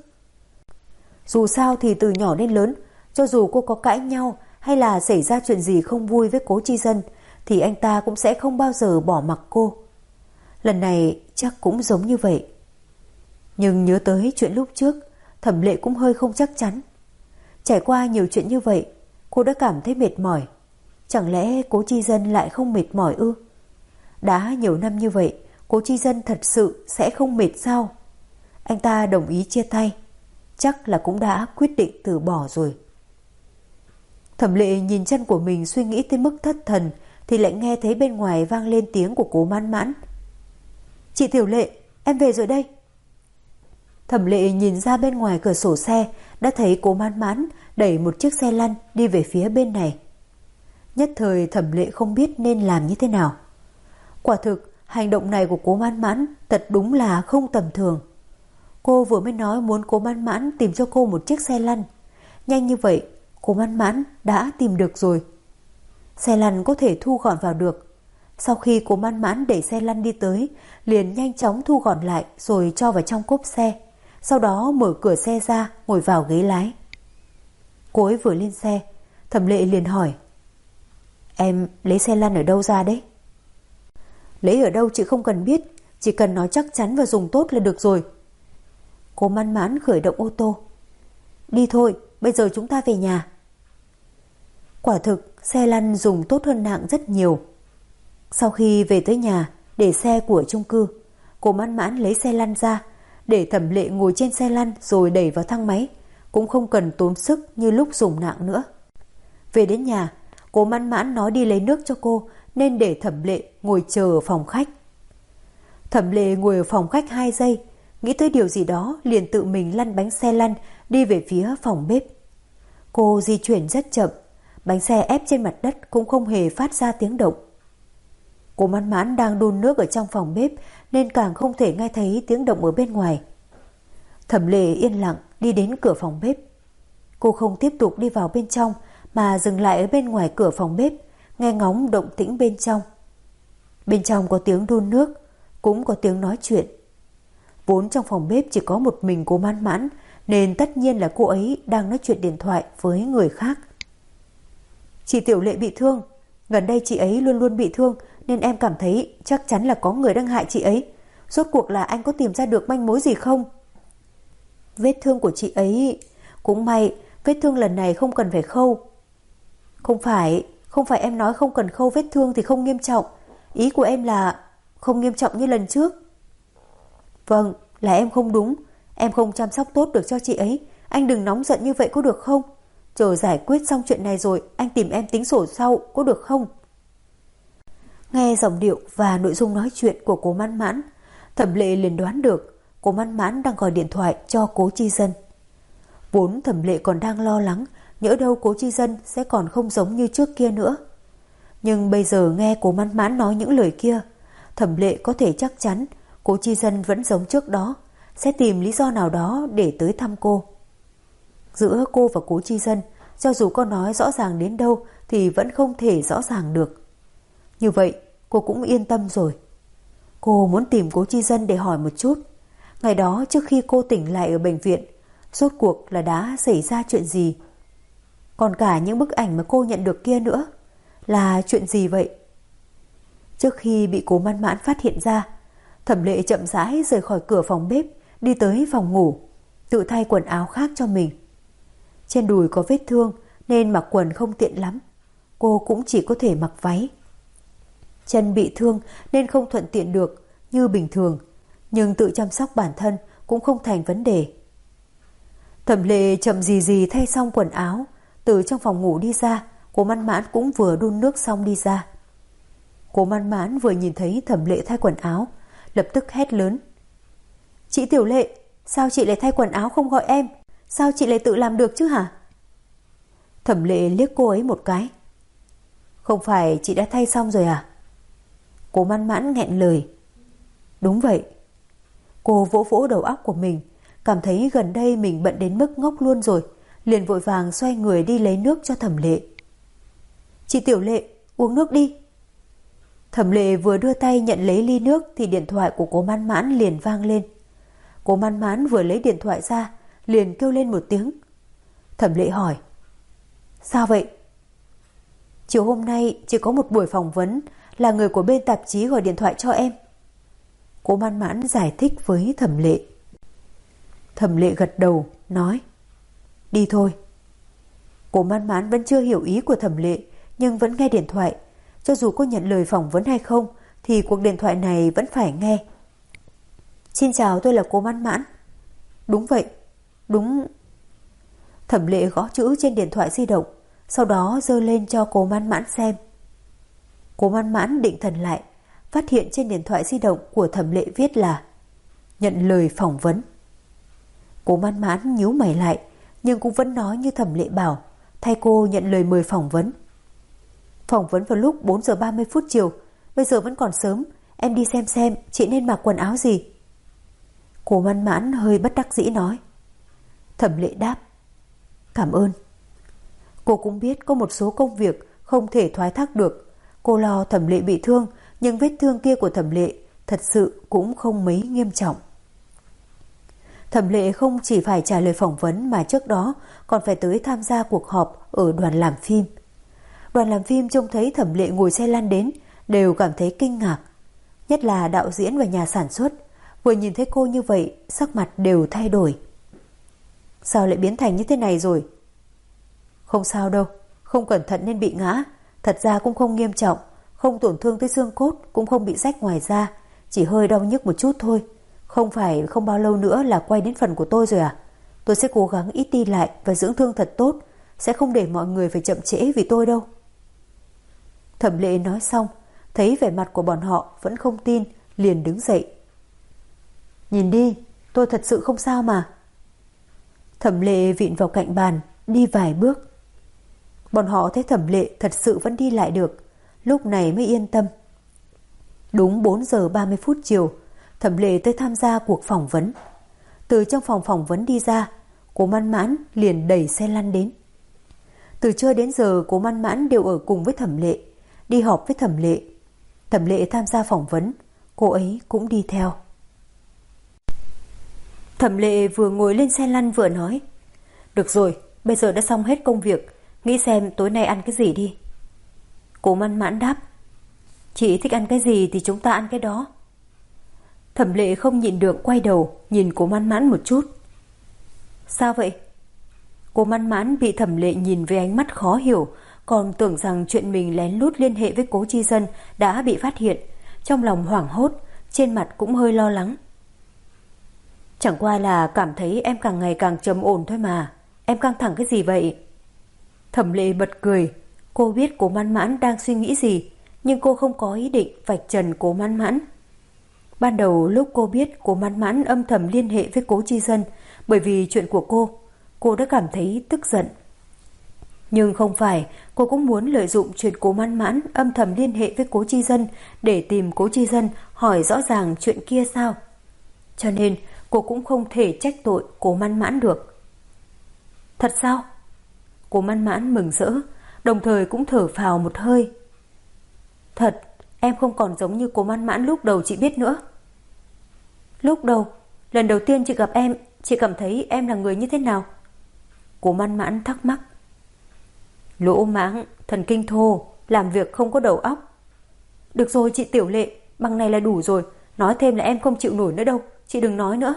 Dù sao thì từ nhỏ đến lớn, cho dù cô có cãi nhau hay là xảy ra chuyện gì không vui với cố Chi Dân, thì anh ta cũng sẽ không bao giờ bỏ mặc cô. Lần này chắc cũng giống như vậy. Nhưng nhớ tới chuyện lúc trước, Thẩm Lệ cũng hơi không chắc chắn. Trải qua nhiều chuyện như vậy, cô đã cảm thấy mệt mỏi. Chẳng lẽ cố Chi Dân lại không mệt mỏi ư? Đã nhiều năm như vậy, cố Chi Dân thật sự sẽ không mệt sao? Anh ta đồng ý chia tay, chắc là cũng đã quyết định từ bỏ rồi. Thẩm Lệ nhìn chân của mình suy nghĩ tới mức thất thần, thì lại nghe thấy bên ngoài vang lên tiếng của cố Mãn Mãn. Chị Tiểu Lệ, em về rồi đây. Thẩm Lệ nhìn ra bên ngoài cửa sổ xe, đã thấy cố Mãn Mãn đẩy một chiếc xe lăn đi về phía bên này. Nhất thời Thẩm Lệ không biết nên làm như thế nào. Quả thực, hành động này của cố Mãn Mãn thật đúng là không tầm thường. Cô vừa mới nói muốn cố Mãn Mãn tìm cho cô một chiếc xe lăn. Nhanh như vậy, cô Mãn Mãn đã tìm được rồi. Xe lăn có thể thu gọn vào được. Sau khi cô Mãn Mãn đẩy xe lăn đi tới, liền nhanh chóng thu gọn lại rồi cho vào trong cốp xe. Sau đó mở cửa xe ra, ngồi vào ghế lái. Cô ấy vừa lên xe, Thẩm Lệ liền hỏi. Em lấy xe lăn ở đâu ra đấy? Lấy ở đâu chị không cần biết, chỉ cần nói chắc chắn và dùng tốt là được rồi. Cố Man Mãn khởi động ô tô. Đi thôi, bây giờ chúng ta về nhà. Quả thực, xe lăn dùng tốt hơn nạng rất nhiều. Sau khi về tới nhà, để xe của chung cư, Cố Man Mãn lấy xe lăn ra, để Thẩm Lệ ngồi trên xe lăn rồi đẩy vào thang máy, cũng không cần tốn sức như lúc dùng nạng nữa. Về đến nhà, Cố Man Mãn nói đi lấy nước cho cô nên để Thẩm Lệ ngồi chờ ở phòng khách. Thẩm Lệ ngồi ở phòng khách 2 giây, nghĩ tới điều gì đó liền tự mình lăn bánh xe lăn đi về phía phòng bếp. Cô di chuyển rất chậm, bánh xe ép trên mặt đất cũng không hề phát ra tiếng động. Cố Man Mãn đang đun nước ở trong phòng bếp nên càng không thể nghe thấy tiếng động ở bên ngoài. Thẩm Lệ yên lặng đi đến cửa phòng bếp. Cô không tiếp tục đi vào bên trong mà dừng lại ở bên ngoài cửa phòng bếp, nghe ngóng động tĩnh bên trong. Bên trong có tiếng đun nước, cũng có tiếng nói chuyện. Vốn trong phòng bếp chỉ có một mình Cố Man Mãn nên tất nhiên là cô ấy đang nói chuyện điện thoại với người khác. Chị Tiểu Lệ bị thương, gần đây chị ấy luôn luôn bị thương nên em cảm thấy chắc chắn là có người đang hại chị ấy. Rốt cuộc là anh có tìm ra được manh mối gì không? Vết thương của chị ấy... Cũng may, vết thương lần này không cần phải khâu. Không phải em nói không cần khâu vết thương thì không nghiêm trọng. Ý của em là không nghiêm trọng như lần trước. Vâng, là em không đúng. Em không chăm sóc tốt được cho chị ấy. Anh đừng nóng giận như vậy có được không? Chờ giải quyết xong chuyện này rồi anh tìm em tính sổ sau có được không? Nghe giọng điệu và nội dung nói chuyện của Cố Man Mãn, Thẩm Lệ liền đoán được Cố Man Mãn đang gọi điện thoại cho Cố Chi Dân. Vốn Thẩm Lệ còn đang lo lắng nhỡ đâu Cố Chi Dân sẽ còn không giống như trước kia nữa. Nhưng bây giờ nghe Cố Man Mãn nói những lời kia, Thẩm Lệ có thể chắc chắn Cố Chi Dân vẫn giống trước đó, sẽ tìm lý do nào đó để tới thăm cô. Giữa cô và Cố Chi Dân, cho dù có nói rõ ràng đến đâu thì vẫn không thể rõ ràng được. Như vậy cô cũng yên tâm rồi. Cô muốn tìm Cố Chi Dân để hỏi một chút, ngày đó trước khi cô tỉnh lại ở bệnh viện, rốt cuộc là đã xảy ra chuyện gì? Còn cả những bức ảnh mà cô nhận được kia nữa, là chuyện gì vậy? Trước khi bị Cố Man Mãn phát hiện ra, Thẩm Lệ chậm rãi rời khỏi cửa phòng bếp, đi tới phòng ngủ, tự thay quần áo khác cho mình. Trên đùi có vết thương nên mặc quần không tiện lắm, cô cũng chỉ có thể mặc váy. Chân bị thương nên không thuận tiện được như bình thường, nhưng tự chăm sóc bản thân cũng không thành vấn đề. Thẩm Lệ chậm gì thay xong quần áo, từ trong phòng ngủ đi ra. Cố Man Mãn cũng vừa đun nước xong đi ra. Cố Man Mãn vừa nhìn thấy Thẩm Lệ thay quần áo, lập tức hét lớn: Chị Tiểu Lệ, sao chị lại thay quần áo không gọi em? Sao chị lại tự làm được chứ hả? Thẩm Lệ liếc cô ấy một cái. Không phải chị đã thay xong rồi à? Cố Man Mãn nghẹn lời. Đúng vậy. Cô vỗ vỗ đầu óc của mình, cảm thấy gần đây mình bận đến mức ngốc luôn rồi, liền vội vàng xoay người đi lấy nước cho Thẩm Lệ. Chị Tiểu Lệ, uống nước đi. Thẩm Lệ vừa đưa tay nhận lấy ly nước thì điện thoại của Cố Man Mãn liền vang lên. Cố Man Mãn vừa lấy điện thoại ra liền kêu lên một tiếng. Thẩm Lệ hỏi: Sao vậy? Chiều hôm nay chỉ có một buổi phỏng vấn, là người của bên tạp chí gọi điện thoại cho em. Cố Man Mãn giải thích với Thẩm Lệ. Thẩm Lệ gật đầu nói: Đi thôi. Cố Man Mãn vẫn chưa hiểu ý của Thẩm Lệ, nhưng vẫn nghe điện thoại. Cho dù cô nhận lời phỏng vấn hay không thì cuộc điện thoại này vẫn phải nghe. Xin chào, tôi là Cố Man Mãn. Đúng vậy, đúng. Thẩm Lệ gõ chữ trên điện thoại di động, sau đó giơ lên cho Cố Man Mãn xem. Cố Man Mãn định thần lại, phát hiện trên điện thoại di động của Thẩm Lệ viết là nhận lời phỏng vấn. Cố Man Mãn nhíu mày lại, nhưng cũng vẫn nói như Thẩm Lệ bảo, thay cô nhận lời mời phỏng vấn. Phỏng vấn vào lúc 4 giờ 30 phút chiều, bây giờ vẫn còn sớm, em đi xem chị nên mặc quần áo gì. Cố Man Mãn hơi bất đắc dĩ nói. Thẩm Lệ đáp: Cảm ơn. Cô cũng biết có một số công việc không thể thoái thác được. Cô lo Thẩm Lệ bị thương, nhưng vết thương kia của Thẩm Lệ thật sự cũng không mấy nghiêm trọng. Thẩm Lệ không chỉ phải trả lời phỏng vấn mà trước đó còn phải tới tham gia cuộc họp ở đoàn làm phim. Đoàn làm phim trông thấy Thẩm Lệ ngồi xe lăn đến đều cảm thấy kinh ngạc. Nhất là đạo diễn và nhà sản xuất, vừa nhìn thấy cô như vậy, sắc mặt đều thay đổi. Sao lại biến thành như thế này rồi? Không sao đâu, không cẩn thận nên bị ngã. Thật ra cũng không nghiêm trọng, không tổn thương tới xương cốt, cũng không bị rách ngoài da, chỉ hơi đau nhức một chút thôi. Không phải không bao lâu nữa là quay đến phần của tôi rồi à? Tôi sẽ cố gắng ít đi lại và dưỡng thương thật tốt, sẽ không để mọi người phải chậm trễ vì tôi đâu. Thẩm Lệ nói xong, thấy vẻ mặt của bọn họ vẫn không tin, liền đứng dậy. Nhìn đi, tôi thật sự không sao mà. Thẩm Lệ vịn vào cạnh bàn, đi vài bước. Bọn họ thấy Thẩm Lệ thật sự vẫn đi lại được, lúc này mới yên tâm. Đúng 4 giờ 30 phút chiều, Thẩm Lệ tới tham gia cuộc phỏng vấn. Từ trong phòng phỏng vấn đi ra, Cố Mãn Mãn liền đẩy xe lăn đến. Từ trưa đến giờ Cố Mãn Mãn đều ở cùng với Thẩm Lệ, đi họp với Thẩm Lệ. Thẩm Lệ tham gia phỏng vấn, cô ấy cũng đi theo. Thẩm Lệ vừa ngồi lên xe lăn vừa nói, được rồi, bây giờ đã xong hết công việc, nghĩ xem tối nay ăn cái gì đi. Cố Mãn Mãn đáp, chị thích ăn cái gì thì chúng ta ăn cái đó. Thẩm Lệ không nhịn được quay đầu nhìn Cố Mãn Mãn một chút. Sao vậy? Cố Mãn Mãn bị Thẩm Lệ nhìn với ánh mắt khó hiểu, còn tưởng rằng chuyện mình lén lút liên hệ với Cố Chi Dân đã bị phát hiện, trong lòng hoảng hốt, trên mặt cũng hơi lo lắng. Chẳng qua là cảm thấy em càng ngày càng trầm ổn thôi mà, em căng thẳng cái gì vậy? Thẩm Lệ bật cười, cô biết Cố Mãn Mãn đang suy nghĩ gì, nhưng cô không có ý định vạch trần Cố Mãn Mãn. Ban đầu lúc cô biết Cố Mãn Mãn âm thầm liên hệ với Cố Chi Dân bởi vì chuyện của cô đã cảm thấy tức giận. Nhưng không phải, cô cũng muốn lợi dụng chuyện Cố Mãn Mãn âm thầm liên hệ với Cố Chi Dân để tìm Cố Chi Dân hỏi rõ ràng chuyện kia sao. Cho nên cô cũng không thể trách tội Cố Mãn Mãn được. Thật sao? Cố Mãn Mãn mừng rỡ, đồng thời cũng thở phào một hơi. Thật, em không còn giống như Cố Mãn Mãn lúc đầu chị biết nữa. Lúc đầu, lần đầu tiên chị gặp em, chị cảm thấy em là người như thế nào? Cố Mãn Mãn thắc mắc. Lỗ mãng, thần kinh thô, làm việc không có đầu óc. Được rồi chị Tiểu Lệ, bằng này là đủ rồi, nói thêm là em không chịu nổi nữa đâu, chị đừng nói nữa.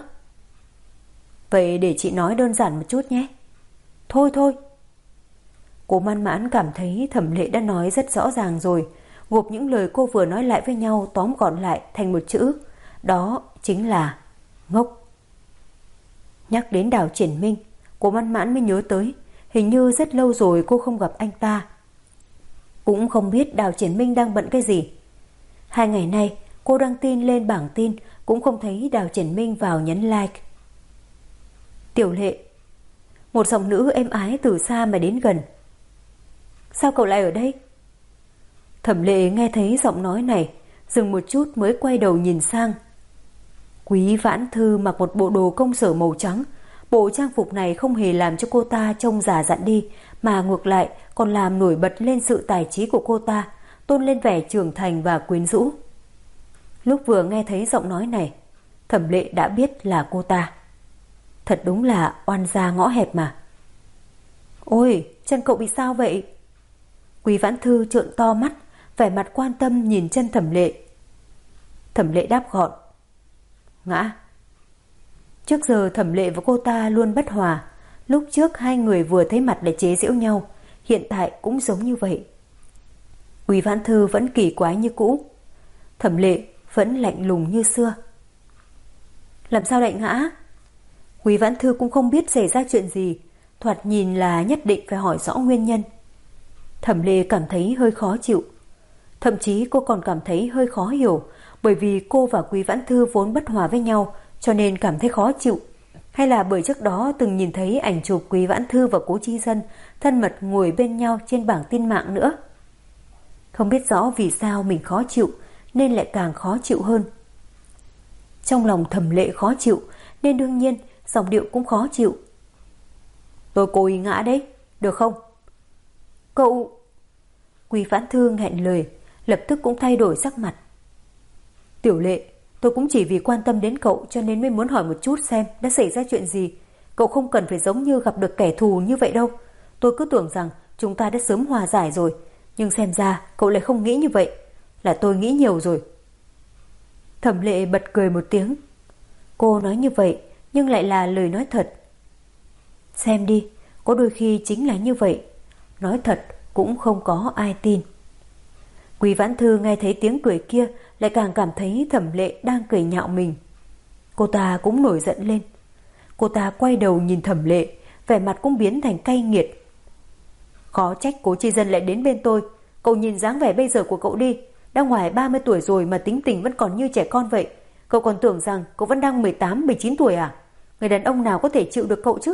Vậy để chị nói đơn giản một chút nhé. Thôi thôi. Cố Mãn Mãn cảm thấy Thẩm Lệ đã nói rất rõ ràng rồi, gộp những lời cô vừa nói lại với nhau tóm gọn lại thành một chữ, đó chính là ngốc. Nhắc đến Đào Triển Minh, Cố Mãn Mãn mới nhớ tới, hình như rất lâu rồi cô không gặp anh ta. Cũng không biết Đào Triển Minh đang bận cái gì. 2 ngày nay cô đăng tin lên bảng tin, cũng không thấy Đào Triển Minh vào nhấn like. Tiểu Lệ. Một giọng nữ êm ái từ xa mà đến gần. Sao cậu lại ở đây? Thẩm Lệ nghe thấy giọng nói này, dừng một chút mới quay đầu nhìn sang. Quý Vãn Thư mặc một bộ đồ công sở màu trắng. Bộ trang phục này không hề làm cho cô ta trông già dặn đi, mà ngược lại còn làm nổi bật lên sự tài trí của cô ta, tôn lên vẻ trưởng thành và quyến rũ. Lúc vừa nghe thấy giọng nói này, Thẩm Lệ đã biết là cô ta. Thật đúng là oan gia ngõ hẹp mà. Ôi, chân cậu bị sao vậy? Quý Vãn Thư trợn to mắt, vẻ mặt quan tâm nhìn chân Thẩm Lệ. Thẩm Lệ đáp gọn. Ngã. Trước giờ Thẩm Lệ và cô ta luôn bất hòa. Lúc trước hai người vừa thấy mặt để chế giễu nhau, hiện tại cũng giống như vậy. Quý Vãn Thư vẫn kỳ quái như cũ, Thẩm Lệ vẫn lạnh lùng như xưa. Làm sao lại ngã? Quý Vãn Thư cũng không biết xảy ra chuyện gì, thoạt nhìn là nhất định phải hỏi rõ nguyên nhân. Thẩm Lệ cảm thấy hơi khó chịu. Thậm chí cô còn cảm thấy hơi khó hiểu, bởi vì cô và Quý Vãn Thư vốn bất hòa với nhau, cho nên cảm thấy khó chịu. Hay là bởi trước đó từng nhìn thấy ảnh chụp Quý Vãn Thư và Cố Chi Dân thân mật ngồi bên nhau trên bảng tin mạng nữa. Không biết rõ vì sao mình khó chịu, nên lại càng khó chịu hơn. Trong lòng Thẩm Lệ khó chịu, nên đương nhiên giọng điệu cũng khó chịu. Tôi cố ý ngã đấy, được không? Cậu... Quý Vãn Thư nghẹn lời, lập tức cũng thay đổi sắc mặt. Tiểu Lệ, tôi cũng chỉ vì quan tâm đến cậu cho nên mới muốn hỏi một chút xem đã xảy ra chuyện gì. Cậu không cần phải giống như gặp được kẻ thù như vậy đâu. Tôi cứ tưởng rằng chúng ta đã sớm hòa giải rồi, nhưng xem ra cậu lại không nghĩ như vậy. Là tôi nghĩ nhiều rồi. Thẩm Lệ bật cười một tiếng. Cô nói như vậy nhưng lại là lời nói thật. Xem đi, có đôi khi chính là như vậy. Nói thật cũng không có ai tin. Quý Vãn Thư nghe thấy tiếng cười kia lại càng cảm thấy Thẩm Lệ đang cười nhạo mình. Cô ta cũng nổi giận lên. Cô ta quay đầu nhìn Thẩm Lệ, vẻ mặt cũng biến thành cay nghiệt. Khó trách Cố Chi Dân lại đến bên tôi. Cậu nhìn dáng vẻ bây giờ của cậu đi, đã ngoài 30 tuổi rồi mà tính tình vẫn còn như trẻ con vậy. Cậu còn tưởng rằng cậu vẫn đang 18, 19 tuổi à? Người đàn ông nào có thể chịu được cậu chứ?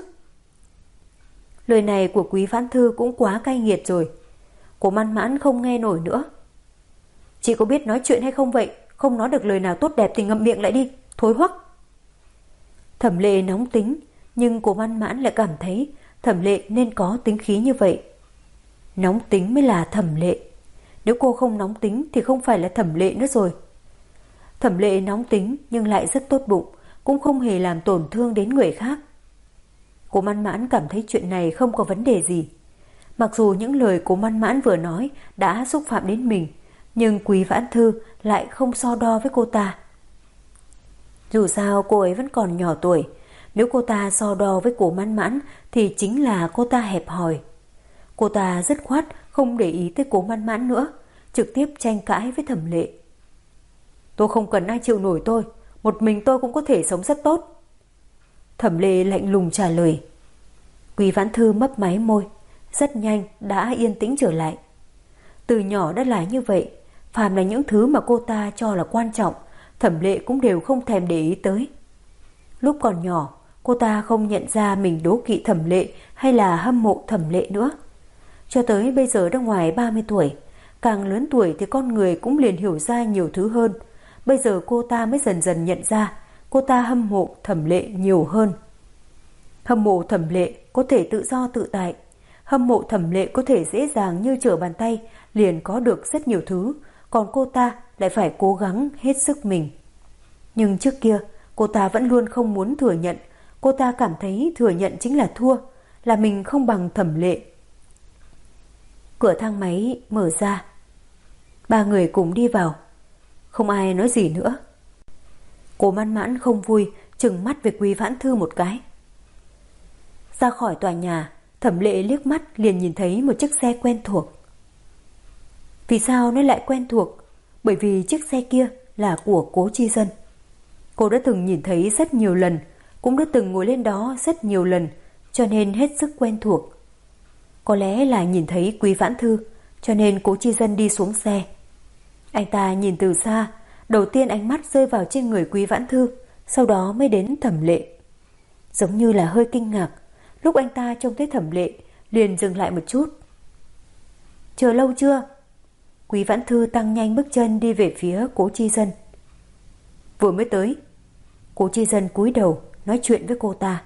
Lời này của Quý Vãn Thư cũng quá cay nghiệt rồi. Cố Man Mãn không nghe nổi nữa. Chị có biết nói chuyện hay không vậy? Không nói được lời nào tốt đẹp thì ngậm miệng lại đi, thối hoắc. Thẩm Lệ nóng tính, nhưng Cố Man Mãn lại cảm thấy Thẩm Lệ nên có tính khí như vậy. Nóng tính mới là Thẩm Lệ. Nếu cô không nóng tính thì không phải là Thẩm Lệ nữa rồi. Thẩm Lệ nóng tính nhưng lại rất tốt bụng, cũng không hề làm tổn thương đến người khác. Cố Man Mãn cảm thấy chuyện này không có vấn đề gì. Mặc dù những lời Cố Man Mãn vừa nói đã xúc phạm đến mình, nhưng Quý Vãn Thư lại không so đo với cô ta. Dù sao cô ấy vẫn còn nhỏ tuổi, nếu cô ta so đo với Cố Man Mãn thì chính là cô ta hẹp hòi. Cô ta dứt khoát không để ý tới Cố Man Mãn nữa, trực tiếp tranh cãi với Thẩm Lệ. Tôi không cần ai chịu nổi tôi, một mình tôi cũng có thể sống rất tốt. Thẩm Lệ lạnh lùng trả lời. Quý Vãn Thư mấp máy môi, rất nhanh đã yên tĩnh trở lại. Từ nhỏ đã là như vậy, phàm là những thứ mà cô ta cho là quan trọng, Thẩm Lệ cũng đều không thèm để ý tới. Lúc còn nhỏ, cô ta không nhận ra mình đố kỵ Thẩm Lệ hay là hâm mộ Thẩm Lệ nữa. Cho tới bây giờ đã ngoài 30 tuổi, càng lớn tuổi thì con người cũng liền hiểu ra nhiều thứ hơn. Bây giờ cô ta mới dần dần nhận ra cô ta hâm mộ Thẩm Lệ nhiều hơn. Hâm mộ Thẩm Lệ có thể tự do tự tại, hâm mộ Thẩm Lệ có thể dễ dàng như trở bàn tay liền có được rất nhiều thứ, còn cô ta lại phải cố gắng hết sức mình. Nhưng trước kia cô ta vẫn luôn không muốn thừa nhận. Cô ta cảm thấy thừa nhận chính là thua, là mình không bằng Thẩm Lệ. Cửa thang máy mở ra, ba người cùng đi vào. Không ai nói gì nữa. Cố Man Mãn không vui, trừng mắt về Quý Vãn Thư một cái. Ra khỏi tòa nhà, Thẩm Lệ liếc mắt liền nhìn thấy một chiếc xe quen thuộc. Vì sao nó lại quen thuộc? Bởi vì chiếc xe kia là của Cố Chi Dân. Cô đã từng nhìn thấy rất nhiều lần, cũng đã từng ngồi lên đó rất nhiều lần, cho nên hết sức quen thuộc. Có lẽ là nhìn thấy Quý Vãn Thư, cho nên Cố Chi Dân đi xuống xe. Anh ta nhìn từ xa, đầu tiên ánh mắt rơi vào trên người Quý Vãn Thư, sau đó mới đến Thẩm Lệ. Giống như là hơi kinh ngạc, lúc anh ta trông thấy Thẩm Lệ, liền dừng lại một chút. Chờ lâu chưa? Quý Vãn Thư tăng nhanh bước chân đi về phía Cố Chi Dân. Vừa mới tới. Cố Chi Dân cúi đầu nói chuyện với cô ta.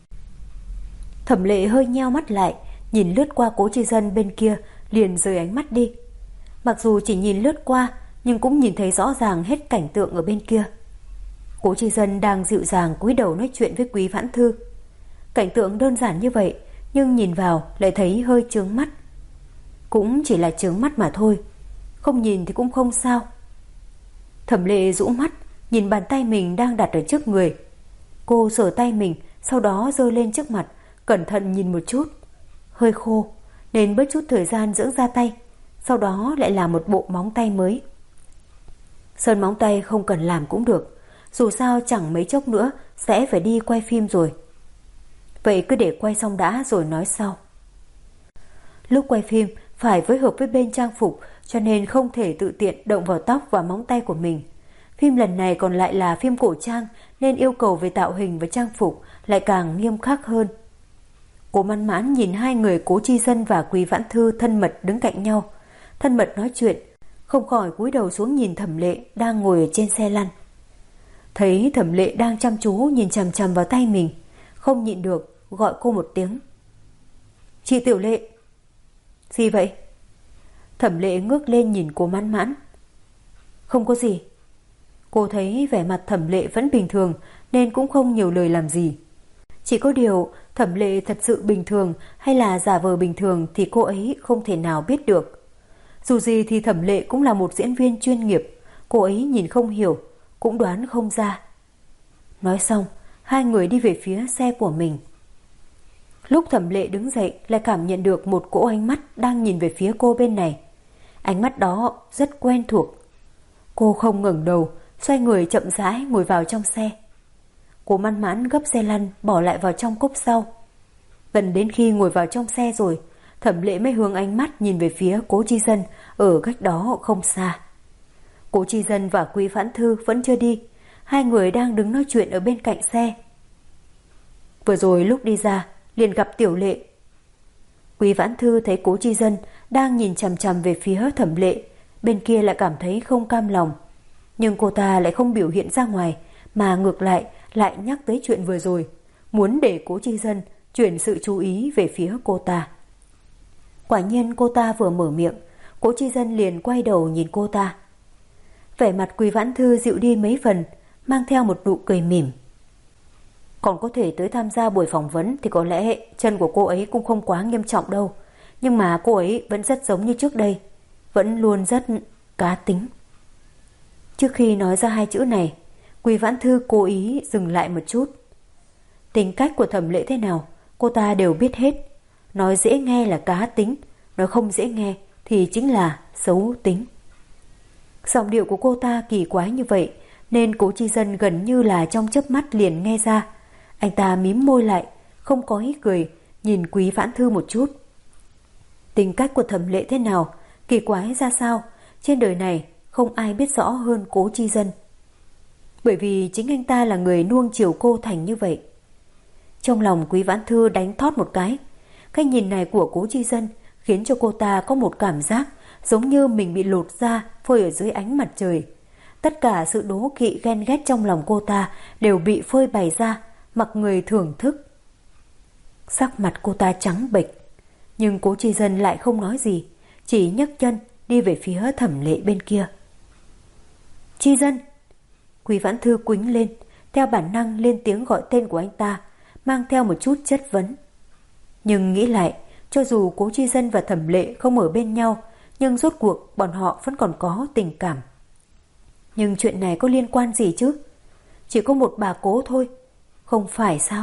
Thẩm Lệ hơi nheo mắt lại, nhìn lướt qua Cố Chi Dân bên kia, liền rời ánh mắt đi. Mặc dù chỉ nhìn lướt qua, nhưng cũng nhìn thấy rõ ràng hết cảnh tượng ở bên kia. Cố Chi Dân đang dịu dàng cúi đầu nói chuyện với Quý Vãn Thư. Cảnh tượng đơn giản như vậy, nhưng nhìn vào lại thấy hơi chướng mắt. Cũng chỉ là chướng mắt mà thôi, không nhìn thì cũng không sao. Thẩm Lệ rũ mắt, nhìn bàn tay mình đang đặt ở trước người. Cô sờ tay mình, sau đó giơ lên trước mặt, cẩn thận nhìn một chút. Hơi khô, nên bớt chút thời gian dưỡng da tay, sau đó lại làm một bộ móng tay mới. Sơn móng tay không cần làm cũng được, dù sao chẳng mấy chốc nữa sẽ phải đi quay phim rồi. Vậy cứ để quay xong đã rồi nói sau. Lúc quay phim phải phối hợp với bên trang phục, cho nên không thể tự tiện động vào tóc và móng tay của mình. Phim lần này còn lại là phim cổ trang, nên yêu cầu về tạo hình và trang phục lại càng nghiêm khắc hơn. Cố Man Mãn nhìn hai người Cố Chi Dân và Quý Vãn Thư thân mật đứng cạnh nhau, thân mật nói chuyện, không khỏi cúi đầu xuống nhìn Thẩm Lệ đang ngồi ở trên xe lăn. Thấy Thẩm Lệ đang chăm chú nhìn chằm chằm vào tay mình, không nhịn được gọi cô một tiếng. Chị Tiểu Lệ. Gì vậy? Thẩm Lệ ngước lên nhìn Cố Man Mãn. Không có gì. Cô thấy vẻ mặt Thẩm Lệ vẫn bình thường nên cũng không nhiều lời làm gì. Chỉ có điều Thẩm Lệ thật sự bình thường hay là giả vờ bình thường thì cô ấy không thể nào biết được. Dù gì thì Thẩm Lệ cũng là một diễn viên chuyên nghiệp, cô ấy nhìn không hiểu, cũng đoán không ra. Nói xong, hai người đi về phía xe của mình. Lúc Thẩm Lệ đứng dậy lại cảm nhận được một cỗ ánh mắt đang nhìn về phía cô bên này. Ánh mắt đó rất quen thuộc. Cô không ngẩng đầu, xoay người chậm rãi ngồi vào trong xe. Cố Mãn Mãn gấp xe lăn bỏ lại vào trong cốp sau. Gần đến khi ngồi vào trong xe rồi, Thẩm Lệ mới hướng ánh mắt nhìn về phía Cố Chi Dân ở cách đó không xa. Cố Chi Dân và Quý Vãn Thư vẫn chưa đi, hai người đang đứng nói chuyện ở bên cạnh xe. Vừa rồi lúc đi ra liền gặp Tiểu Lệ. Quý Vãn Thư thấy Cố Chi Dân đang nhìn chằm chằm về phía Thẩm Lệ, bên kia lại cảm thấy không cam lòng. Nhưng cô ta lại không biểu hiện ra ngoài, mà ngược lại nhắc tới chuyện vừa rồi, muốn để Cố Chi Dân chuyển sự chú ý về phía cô ta. Quả nhiên cô ta vừa mở miệng, Cố Chi Dân liền quay đầu nhìn cô ta. Vẻ mặt Quý Vãn Thư dịu đi mấy phần, mang theo một nụ cười mỉm. Còn có thể tới tham gia buổi phỏng vấn thì có lẽ chân của cô ấy cũng không quá nghiêm trọng đâu. Nhưng mà cô ấy vẫn rất giống như trước đây, vẫn luôn rất cá tính. Trước khi nói ra hai chữ này, Quý Vãn Thư cố ý dừng lại một chút. Tính cách của Thẩm Lệ thế nào, cô ta đều biết hết. Nói dễ nghe là cá tính, nói không dễ nghe thì chính là xấu tính. Giọng điệu của cô ta kỳ quái như vậy, nên Cố Chi Dân gần như là trong chớp mắt liền nghe ra. Anh ta mím môi lại, không có ý cười, nhìn Quý Vãn Thư một chút. Tính cách của Thẩm Lệ thế nào, kỳ quái ra sao, trên đời này không ai biết rõ hơn Cố Chi Dân. Bởi vì chính anh ta là người nuông chiều cô thành như vậy. Trong lòng Quý Vãn Thư đánh thót một cái. Cái nhìn này của Cố Chi Dân khiến cho cô ta có một cảm giác giống như mình bị lột da phơi ở dưới ánh mặt trời. Tất cả sự đố kỵ ghen ghét trong lòng cô ta đều bị phơi bày ra, mặc người thưởng thức. Sắc mặt cô ta trắng bệch, nhưng Cố Chi Dân lại không nói gì, chỉ nhấc chân đi về phía Thẩm Lệ bên kia. Chi Dân! Quý Vãn Thư quĩnh lên, theo bản năng lên tiếng gọi tên của anh ta, mang theo một chút chất vấn. Nhưng nghĩ lại, cho dù Cố Chi Dân và Thẩm Lệ không ở bên nhau, nhưng rốt cuộc bọn họ vẫn còn có tình cảm. Nhưng chuyện này có liên quan gì chứ? Chỉ có một bà Cố thôi, không phải sao?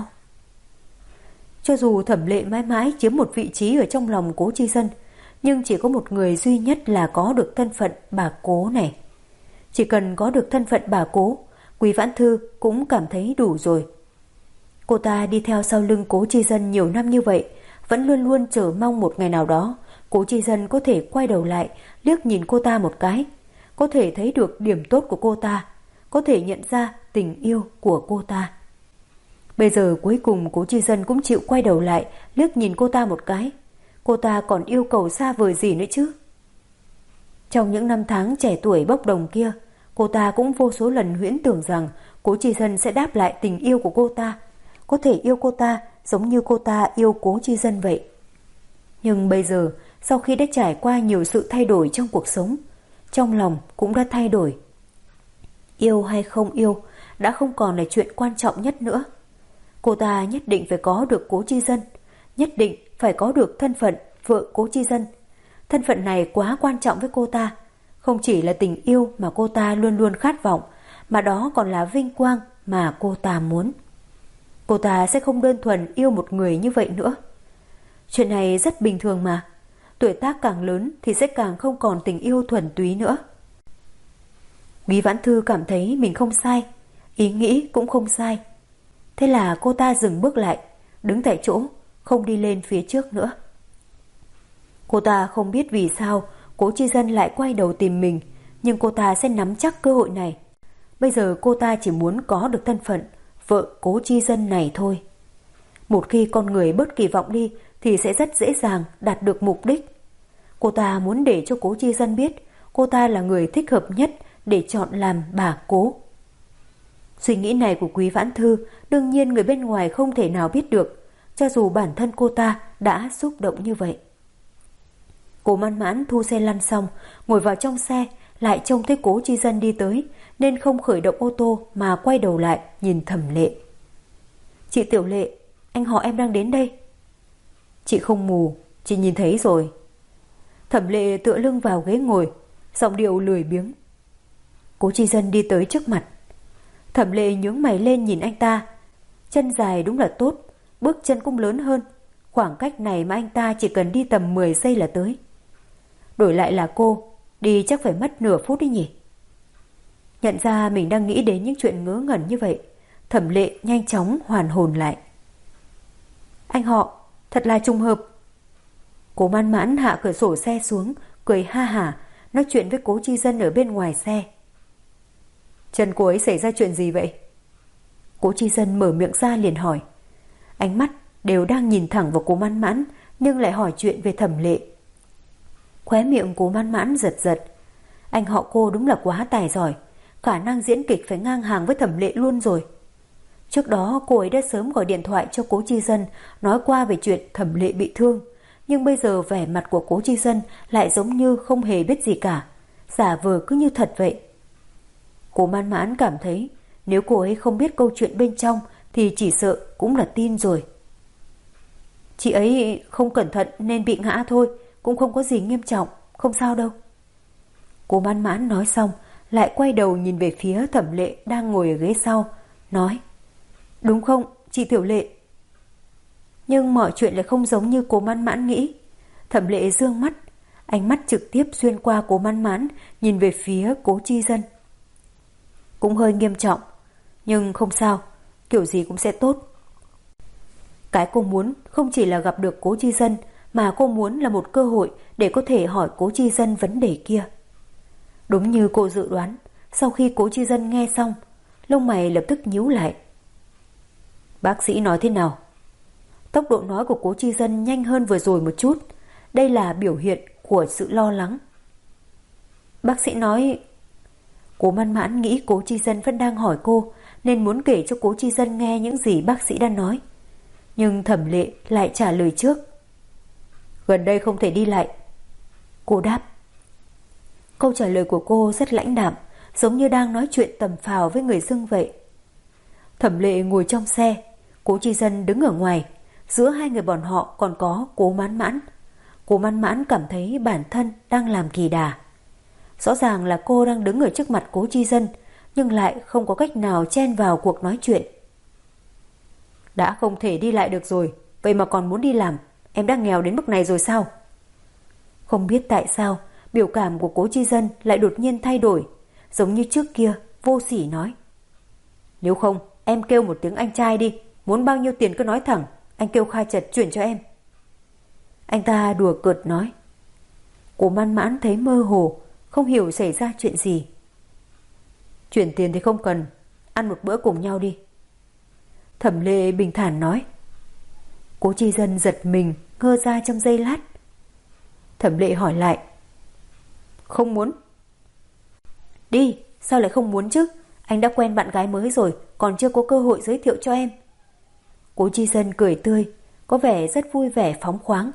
Cho dù Thẩm Lệ mãi mãi chiếm một vị trí ở trong lòng Cố Chi Dân, nhưng chỉ có một người duy nhất là có được thân phận bà Cố này. Chỉ cần có được thân phận bà Cố, Quý Vãn Thư cũng cảm thấy đủ rồi. Cô ta đi theo sau lưng Cố Chi Dân nhiều năm như vậy, vẫn luôn luôn chờ mong một ngày nào đó Cố Chi Dân có thể quay đầu lại liếc nhìn cô ta một cái, có thể thấy được điểm tốt của cô ta, có thể nhận ra tình yêu của cô ta. Bây giờ cuối cùng Cố Chi Dân cũng chịu quay đầu lại liếc nhìn cô ta một cái. Cô ta còn yêu cầu xa vời gì nữa chứ? Trong những năm tháng trẻ tuổi bốc đồng kia, cô ta cũng vô số lần huyễn tưởng rằng Cố Chi Dân sẽ đáp lại tình yêu của cô ta, có thể yêu cô ta giống như cô ta yêu Cố Chi Dân vậy. Nhưng bây giờ, sau khi đã trải qua nhiều sự thay đổi trong cuộc sống, trong lòng cũng đã thay đổi. Yêu hay không yêu đã không còn là chuyện quan trọng nhất nữa. Cô ta nhất định phải có được Cố Chi Dân, nhất định phải có được thân phận vợ Cố Chi Dân. Thân phận này quá quan trọng với cô ta, không chỉ là tình yêu mà cô ta luôn luôn khát vọng, mà đó còn là vinh quang mà cô ta muốn. Cô ta sẽ không đơn thuần yêu một người như vậy nữa. Chuyện này rất bình thường mà. Tuổi tác càng lớn thì sẽ càng không còn tình yêu thuần túy nữa. Quý Vãn Thư cảm thấy mình không sai, ý nghĩ cũng không sai. Thế là cô ta dừng bước lại, đứng tại chỗ, không đi lên phía trước nữa. Cô ta không biết vì sao Cố Chi Dân lại quay đầu tìm mình, nhưng cô ta sẽ nắm chắc cơ hội này. Bây giờ cô ta chỉ muốn có được thân phận vợ Cố Chi Dân này thôi. Một khi con người bớt kỳ vọng đi thì sẽ rất dễ dàng đạt được mục đích. Cô ta muốn để cho Cố Chi Dân biết cô ta là người thích hợp nhất để chọn làm bà Cố. Suy nghĩ này của Quý Vãn Thư đương nhiên người bên ngoài không thể nào biết được, cho dù bản thân cô ta đã xúc động như vậy. Cố Mãn Mãn thu xe lăn xong, ngồi vào trong xe, lại trông thấy Cố Chi Dân đi tới, nên không khởi động ô tô mà quay đầu lại nhìn Thẩm Lệ. Chị Tiểu Lệ, anh họ em đang đến đây. Chị không mù, chị nhìn thấy rồi. Thẩm Lệ tựa lưng vào ghế ngồi, giọng điệu lười biếng. Cố Chi Dân đi tới trước mặt. Thẩm Lệ nhướng mày lên nhìn anh ta. Chân dài đúng là tốt, bước chân cũng lớn hơn. Khoảng cách này mà anh ta chỉ cần đi tầm 10 giây là tới. Đổi lại là cô, đi chắc phải mất nửa phút đi nhỉ. Nhận ra mình đang nghĩ đến những chuyện ngớ ngẩn như vậy, Thẩm Lệ nhanh chóng hoàn hồn lại. Anh họ, thật là trùng hợp. Cố Man Mãn hạ cửa sổ xe xuống, cười ha hả, nói chuyện với Cố Chi Dân ở bên ngoài xe. Chân cô ấy xảy ra chuyện gì vậy? Cố Chi Dân mở miệng ra liền hỏi. Ánh mắt đều đang nhìn thẳng vào Cố Man Mãn, nhưng lại hỏi chuyện về Thẩm Lệ. Khóe miệng Cố Man Mãn giật giật. Anh họ cô đúng là quá tài giỏi, khả năng diễn kịch phải ngang hàng với Thẩm Lệ luôn rồi. Trước đó cô ấy đã sớm gọi điện thoại cho Cố Chi Dân nói qua về chuyện Thẩm Lệ bị thương, nhưng bây giờ vẻ mặt của Cố Chi Dân lại giống như không hề biết gì cả, giả vờ cứ như thật vậy. Cố Man Mãn cảm thấy nếu cô ấy không biết câu chuyện bên trong thì chỉ sợ cũng là tin rồi. Chị ấy không cẩn thận nên bị ngã thôi, cũng không có gì nghiêm trọng, không sao đâu. Cố Man Mãn nói xong lại quay đầu nhìn về phía Thẩm Lệ đang ngồi ở ghế sau, nói: Đúng không, chị Tiểu Lệ? Nhưng mọi chuyện lại không giống như Cố Man Mãn nghĩ. Thẩm Lệ dương mắt, ánh mắt trực tiếp xuyên qua Cố Man Mãn nhìn về phía Cố Chi Dân. Cũng hơi nghiêm trọng, nhưng không sao, kiểu gì cũng sẽ tốt. Cái cô muốn không chỉ là gặp được Cố Chi Dân, mà cô muốn là một cơ hội để có thể hỏi Cố Chi Dân vấn đề kia. Đúng như cô dự đoán, sau khi Cố Chi Dân nghe xong, lông mày lập tức nhíu lại. Bác sĩ nói thế nào? Tốc độ nói của Cố Chi Dân nhanh hơn vừa rồi một chút. Đây là biểu hiện của sự lo lắng. Bác sĩ nói... Cố Man Mãn nghĩ Cố Chi Dân vẫn đang hỏi cô, nên muốn kể cho Cố Chi Dân nghe những gì bác sĩ đang nói. Nhưng Thẩm Lệ lại trả lời trước. Gần đây không thể đi lại. Cô đáp. Câu trả lời của cô rất lãnh đạm, giống như đang nói chuyện tầm phào với người dưng vậy. Thẩm Lệ ngồi trong xe, Cố Chi Dân đứng ở ngoài. Giữa hai người bọn họ còn có Cố Man Mãn. Cố Man Mãn cảm thấy bản thân đang làm kỳ đà. Rõ ràng là cô đang đứng ở trước mặt Cố Chi Dân, nhưng lại không có cách nào chen vào cuộc nói chuyện. Đã không thể đi lại được rồi, vậy mà còn muốn đi làm, em đã nghèo đến mức này rồi sao? Không biết tại sao, biểu cảm của Cố Chi Dân lại đột nhiên thay đổi, giống như trước kia vô sỉ nói. Nếu không, em kêu một tiếng anh trai đi, muốn bao nhiêu tiền cứ nói thẳng, anh kêu Kha Trật chuyển cho em. Anh ta đùa cợt nói. Cố Man Mãn thấy mơ hồ, không hiểu xảy ra chuyện gì. Chuyển tiền thì không cần, ăn một bữa cùng nhau đi. Thẩm Lệ bình thản nói. Cố Chi Dân giật mình, ngơ ra trong giây lát. Thẩm Lệ hỏi lại. Không muốn. Đi, sao lại không muốn chứ? Anh đã quen bạn gái mới rồi, còn chưa có cơ hội giới thiệu cho em. Cố Chi Dân cười tươi, có vẻ rất vui vẻ phóng khoáng.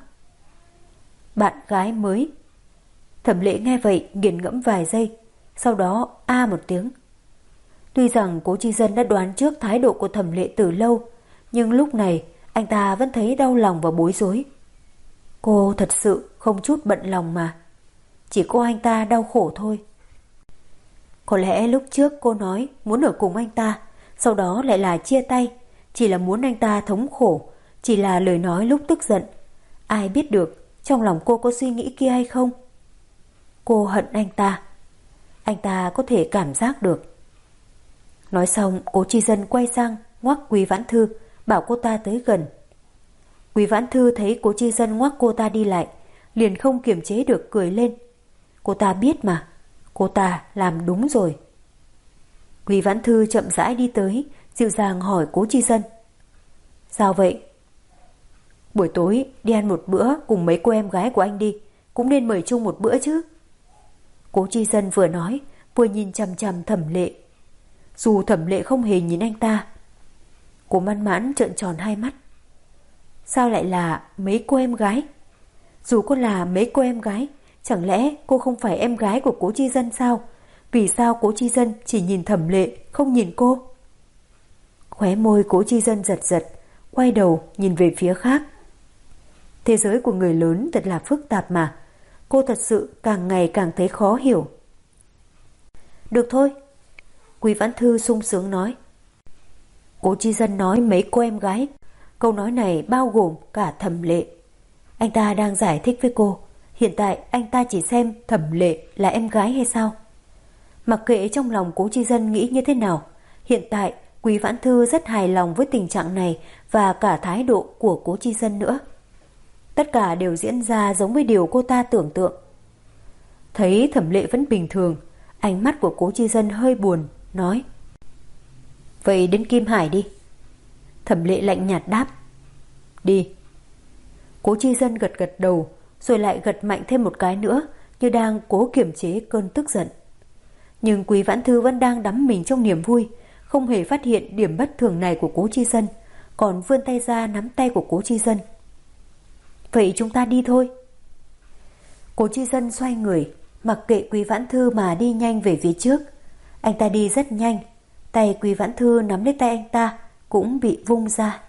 Bạn gái mới? Thẩm Lệ nghe vậy nghiền ngẫm vài giây, sau đó a một tiếng. Tuy rằng Cố Chi Dân đã đoán trước thái độ của Thẩm Lệ từ lâu, nhưng lúc này anh ta vẫn thấy đau lòng và bối rối. Cô thật sự không chút bận lòng mà, chỉ có anh ta đau khổ thôi. Có lẽ lúc trước cô nói muốn ở cùng anh ta, sau đó lại là chia tay, chỉ là muốn anh ta thống khổ, chỉ là lời nói lúc tức giận. Ai biết được trong lòng cô có suy nghĩ kia hay không? Cô hận anh ta có thể cảm giác được. Nói xong, Cố Chi Dân quay sang ngoắc Quý Vãn Thư, bảo cô ta tới gần. Quý Vãn Thư thấy Cố Chi Dân ngoắc cô ta đi lại, liền không kiềm chế được cười lên. Cô ta biết mà, cô ta làm đúng rồi. Quý Vãn Thư chậm rãi đi tới, dịu dàng hỏi Cố Chi Dân. Sao vậy? Buổi tối đi ăn một bữa cùng mấy cô em gái của anh đi, cũng nên mời chung một bữa chứ. Cố Chi Dân vừa nói, vừa nhìn chằm chằm Thẩm Lệ. Dù Thẩm Lệ không hề nhìn anh ta. Cố Man Mãn trợn tròn hai mắt. Sao lại là mấy cô em gái? Dù cô là mấy cô em gái, chẳng lẽ cô không phải em gái của Cố Chi Dân sao? Vì sao Cố Chi Dân chỉ nhìn Thẩm Lệ, không nhìn cô? Khóe môi Cố Chi Dân giật giật, quay đầu nhìn về phía khác. Thế giới của người lớn thật là phức tạp mà. Cô thật sự càng ngày càng thấy khó hiểu. Được thôi. Quý Vãn Thư sung sướng nói. Cố Chi Dân nói mấy cô em gái. Câu nói này bao gồm cả Thẩm Lệ. Anh ta đang giải thích với cô, hiện tại anh ta chỉ xem Thẩm Lệ là em gái hay sao? Mặc kệ trong lòng Cố Chi Dân nghĩ như thế nào, hiện tại Quý Vãn Thư rất hài lòng với tình trạng này và cả thái độ của Cố Chi Dân nữa. Tất cả đều diễn ra giống với điều cô ta tưởng tượng. Thấy Thẩm Lệ vẫn bình thường, ánh mắt của Cố Chi Dân hơi buồn, nói: Vậy đến Kim Hải đi. Thẩm Lệ lạnh nhạt đáp: Đi. Cố Chi Dân gật gật đầu, rồi lại gật mạnh thêm một cái nữa, như đang cố kiềm chế cơn tức giận. Nhưng Quý Vãn Thư vẫn đang đắm mình trong niềm vui, không hề phát hiện điểm bất thường này của Cố Chi Dân, còn vươn tay ra nắm tay của Cố Chi Dân. Vậy chúng ta đi thôi. Cố Chi Dân xoay người, mặc kệ Quý Vãn Thư mà đi nhanh về phía trước. Anh ta đi rất nhanh, tay Quý Vãn Thư nắm lấy tay anh ta cũng bị vung ra.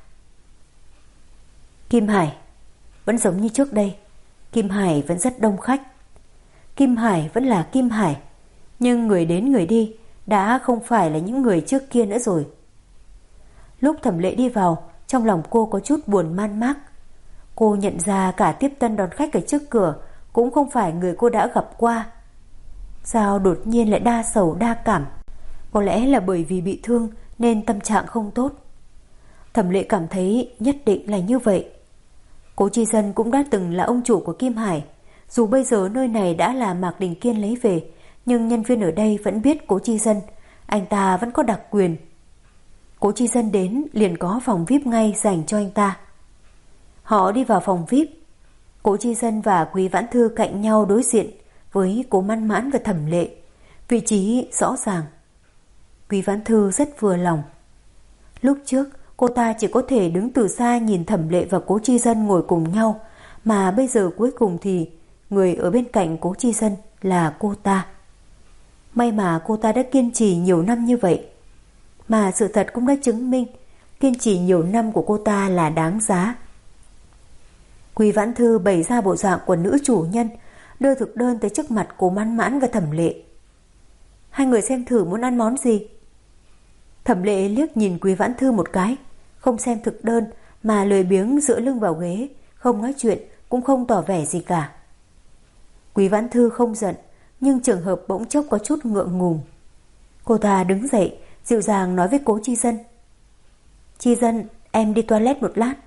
Kim Hải vẫn giống như trước đây, Kim Hải vẫn rất đông khách. Kim Hải vẫn là Kim Hải, nhưng người đến người đi đã không phải là những người trước kia nữa rồi. Lúc Thẩm Lệ đi vào, trong lòng cô có chút buồn man mác. Cô nhận ra cả tiếp tân đón khách ở trước cửa cũng không phải người cô đã gặp qua. Sao đột nhiên lại đa sầu đa cảm? Có lẽ là bởi vì bị thương nên tâm trạng không tốt. Thẩm Lệ cảm thấy nhất định là như vậy. Cố Chi Dân cũng đã từng là ông chủ của Kim Hải. Dù bây giờ nơi này đã là Mạc Đình Kiên lấy về, nhưng nhân viên ở đây vẫn biết Cố Chi Dân. Anh ta vẫn có đặc quyền. Cố Chi Dân đến liền có phòng VIP ngay dành cho anh ta. Họ đi vào phòng VIP. Cố Chi Dân và Quý Vãn Thư cạnh nhau đối diện với Cố Mãn Mãn và Thẩm Lệ. Vị trí rõ ràng. Quý Vãn Thư rất vừa lòng. Lúc trước cô ta chỉ có thể đứng từ xa nhìn Thẩm Lệ và Cố Chi Dân ngồi cùng nhau, mà bây giờ cuối cùng thì người ở bên cạnh Cố Chi Dân là cô ta. May mà cô ta đã kiên trì nhiều năm như vậy. Mà sự thật cũng đã chứng minh kiên trì nhiều năm của cô ta là đáng giá. Quý Vãn Thư bày ra bộ dạng của nữ chủ nhân, đưa thực đơn tới trước mặt Cố Mãn Mãn và Thẩm Lệ. Hai người xem thử muốn ăn món gì. Thẩm Lệ liếc nhìn Quý Vãn Thư một cái, không xem thực đơn mà lười biếng dựa lưng vào ghế, không nói chuyện cũng không tỏ vẻ gì cả. Quý Vãn Thư không giận, nhưng trường hợp bỗng chốc có chút ngượng ngùng. Cô ta đứng dậy, dịu dàng nói với Cố Chi Dân: Chi Dân, em đi toilet một lát.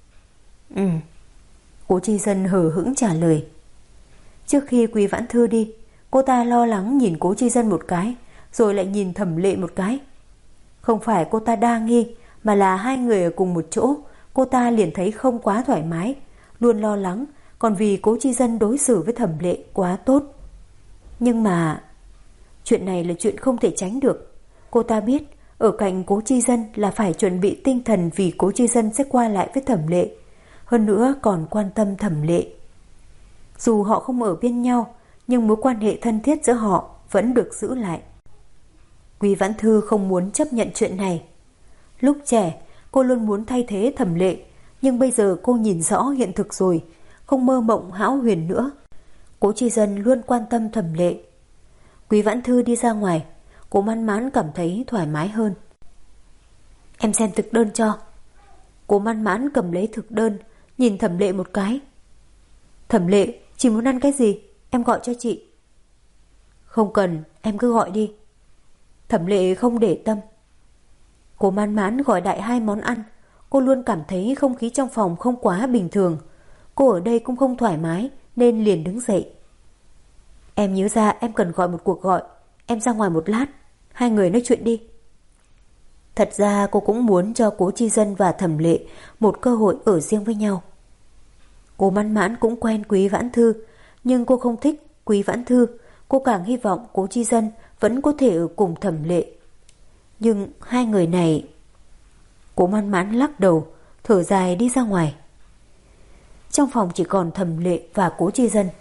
Cố Chi Dân hờ hững trả lời. Trước khi Quý Vãn Thư đi, cô ta lo lắng nhìn Cố Chi Dân một cái, rồi lại nhìn Thẩm Lệ một cái. Không phải cô ta đa nghi, mà là hai người ở cùng một chỗ, cô ta liền thấy không quá thoải mái, luôn lo lắng, còn vì Cố Chi Dân đối xử với Thẩm Lệ quá tốt. Nhưng mà chuyện này là chuyện không thể tránh được. Cô ta biết ở cạnh Cố Chi Dân là phải chuẩn bị tinh thần, vì Cố Chi Dân sẽ qua lại với Thẩm Lệ, hơn nữa còn quan tâm Thẩm Lệ. Dù họ không ở bên nhau, nhưng mối quan hệ thân thiết giữa họ vẫn được giữ lại. Quý Vãn Thư không muốn chấp nhận chuyện này. Lúc trẻ, cô luôn muốn thay thế Thẩm Lệ, nhưng bây giờ cô nhìn rõ hiện thực rồi, không mơ mộng hão huyền nữa. Cố Chi Dân luôn quan tâm Thẩm Lệ. Quý Vãn Thư đi ra ngoài, Cố Mãn Mãn cảm thấy thoải mái hơn. Em xem thực đơn cho. Cố Mãn Mãn cầm lấy thực đơn, nhìn Thẩm Lệ một cái. Thẩm Lệ, chị muốn ăn cái gì? Em gọi cho chị. Không cần, em cứ gọi đi. Thẩm Lệ không để tâm. Cố Mãn Mãn gọi đại 2 món ăn. Cô luôn cảm thấy không khí trong phòng không quá bình thường. Cô ở đây cũng không thoải mái nên liền đứng dậy. Em nhớ ra em cần gọi một cuộc gọi. Em ra ngoài một lát, hai người nói chuyện đi. Thật ra cô cũng muốn cho Cố Chi Dân và Thẩm Lệ một cơ hội ở riêng với nhau. Cố Mãn Mãn cũng quen Quý Vãn Thư, nhưng cô không thích Quý Vãn Thư. Cô càng hy vọng Cố Chi Dân vẫn có thể ở cùng Thẩm Lệ. Nhưng hai người này... Cố Mãn Mãn lắc đầu, thở dài đi ra ngoài. Trong phòng chỉ còn Thẩm Lệ và Cố Chi Dân.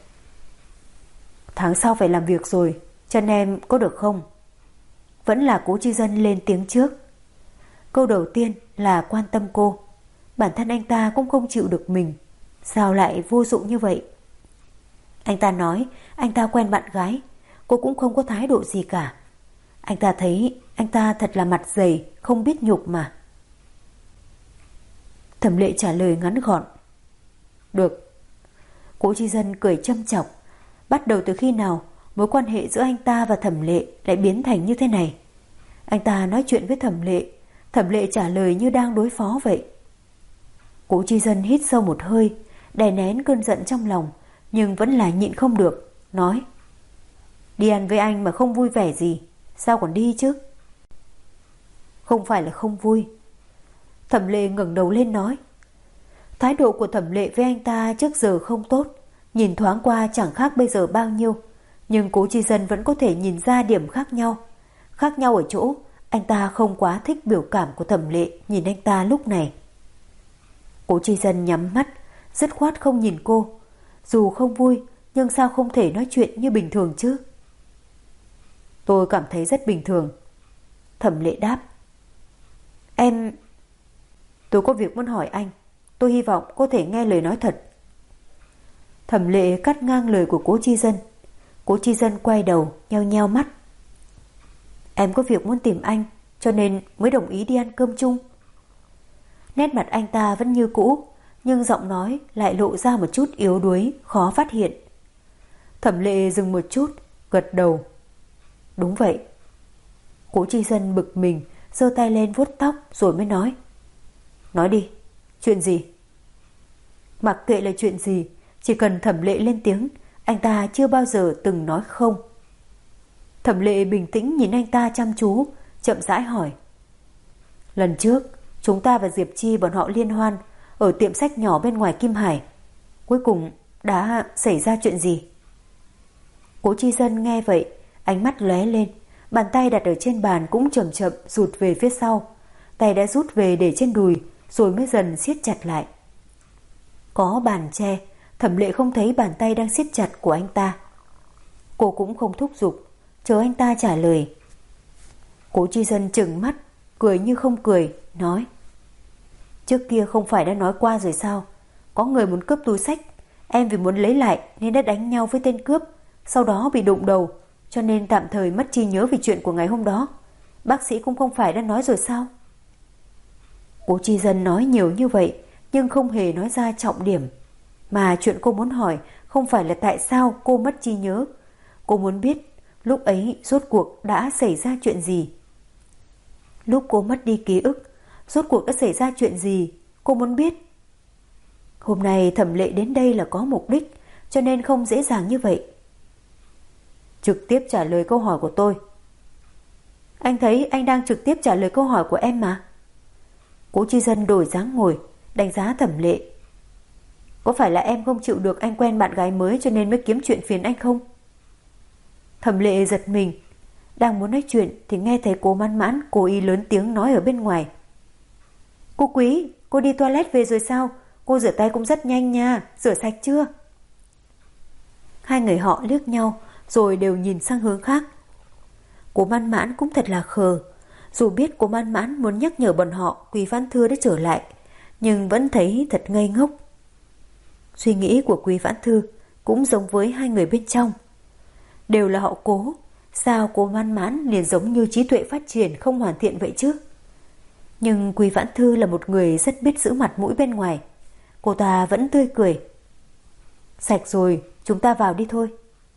Tháng sau phải làm việc rồi, chân em có được không? Vẫn là Cố Chi Dân lên tiếng trước. Câu đầu tiên là quan tâm cô. Bản thân anh ta cũng không chịu được mình, sao lại vô dụng như vậy? Anh ta nói anh ta quen bạn gái, cô cũng không có thái độ gì cả. Anh ta thấy anh ta thật là mặt dày, không biết nhục mà. Thẩm Lệ trả lời ngắn gọn. Được. Cố Chi Dân cười châm chọc. Bắt đầu từ khi nào mối quan hệ giữa anh ta và Thẩm Lệ lại biến thành như thế này? Anh ta nói chuyện với Thẩm Lệ trả lời như đang đối phó vậy. Cố Chi Dân hít sâu một hơi, đè nén cơn giận trong lòng, nhưng vẫn là nhịn không được, nói: Đi ăn với anh mà không vui vẻ gì, sao còn đi chứ? Không phải là không vui. Thẩm Lệ ngẩng đầu lên nói. Thái độ của Thẩm Lệ với anh ta trước giờ không tốt, nhìn thoáng qua chẳng khác bây giờ bao nhiêu, nhưng Cố Chi Dân vẫn có thể nhìn ra điểm khác nhau. Khác nhau ở chỗ anh ta không quá thích biểu cảm của Thẩm Lệ nhìn anh ta lúc này. Cố Chi Dân nhắm mắt, dứt khoát không nhìn cô. Dù không vui, nhưng sao không thể nói chuyện như bình thường chứ? Tôi cảm thấy rất bình thường. Thẩm Lệ đáp. Tôi có việc muốn hỏi anh. Tôi hy vọng có thể nghe lời nói thật. Thẩm Lệ cắt ngang lời của Cố Chi Dân. Cố Chi Dân quay đầu, nheo nheo mắt. Em có việc muốn tìm anh, cho nên mới đồng ý đi ăn cơm chung. Nét mặt anh ta vẫn như cũ, nhưng giọng nói lại lộ ra một chút yếu đuối, khó phát hiện. Thẩm Lệ dừng một chút, gật đầu. Đúng vậy. Cố Chi Dân bực mình, giơ tay lên vuốt tóc rồi mới nói. Nói đi, chuyện gì? Mặc kệ là chuyện gì, chỉ cần Thẩm Lệ lên tiếng, anh ta chưa bao giờ từng nói không. Thẩm Lệ bình tĩnh nhìn anh ta chăm chú, chậm rãi hỏi. Lần trước, chúng ta và Diệp Chi bọn họ liên hoan ở tiệm sách nhỏ bên ngoài Kim Hải. Cuối cùng đã xảy ra chuyện gì? Cố Chi Dân nghe vậy, ánh mắt lóe lên, bàn tay đặt ở trên bàn cũng chậm chậm rụt về phía sau. Tay đã rút về để trên đùi, rồi mới dần siết chặt lại. Có bàn che, Thẩm Lệ không thấy bàn tay đang siết chặt của anh ta. Cô cũng không thúc giục, chờ anh ta trả lời. Cố Chi Dân trừng mắt, cười như không cười, nói. Trước kia không phải đã nói qua rồi sao? Có người muốn cướp túi sách, em vì muốn lấy lại nên đã đánh nhau với tên cướp, sau đó bị đụng đầu, cho nên tạm thời mất trí nhớ vì chuyện của ngày hôm đó. Bác sĩ cũng không phải đã nói rồi sao? Cố Chi Dân nói nhiều như vậy, nhưng không hề nói ra trọng điểm. Mà chuyện cô muốn hỏi không phải là tại sao cô mất trí nhớ. Cô muốn biết lúc ấy rốt cuộc đã xảy ra chuyện gì. Lúc cô mất đi ký ức, rốt cuộc đã xảy ra chuyện gì, cô muốn biết. Hôm nay Thẩm Lệ đến đây là có mục đích, cho nên không dễ dàng như vậy. Trực tiếp trả lời câu hỏi của tôi. Anh thấy anh đang trực tiếp trả lời câu hỏi của em mà. Cố Chi Dân đổi dáng ngồi, đánh giá Thẩm Lệ. Có phải là em không chịu được anh quen bạn gái mới cho nên mới kiếm chuyện phiền anh không? Thẩm Lệ giật mình, đang muốn nói chuyện thì nghe thấy Cố Mãn Mãn cố ý lớn tiếng nói ở bên ngoài. Cô Quý, cô đi toilet về rồi sao? Cô rửa tay cũng rất nhanh nha, rửa sạch chưa? Hai người họ liếc nhau rồi đều nhìn sang hướng khác. Cố Mãn Mãn cũng thật là khờ. Dù biết Cố Mãn Mãn muốn nhắc nhở bọn họ Quý Vãn Thư đã trở lại, nhưng vẫn thấy thật ngây ngốc. Suy nghĩ của Quý Vãn Thư cũng giống với hai người bên trong. Đều là họ Cố, sao Cố Mãn Mãn liền giống như trí tuệ phát triển không hoàn thiện vậy chứ? Nhưng Quý Vãn Thư là một người rất biết giữ mặt mũi bên ngoài. Cô ta vẫn tươi cười. Sạch rồi, chúng ta vào đi thôi.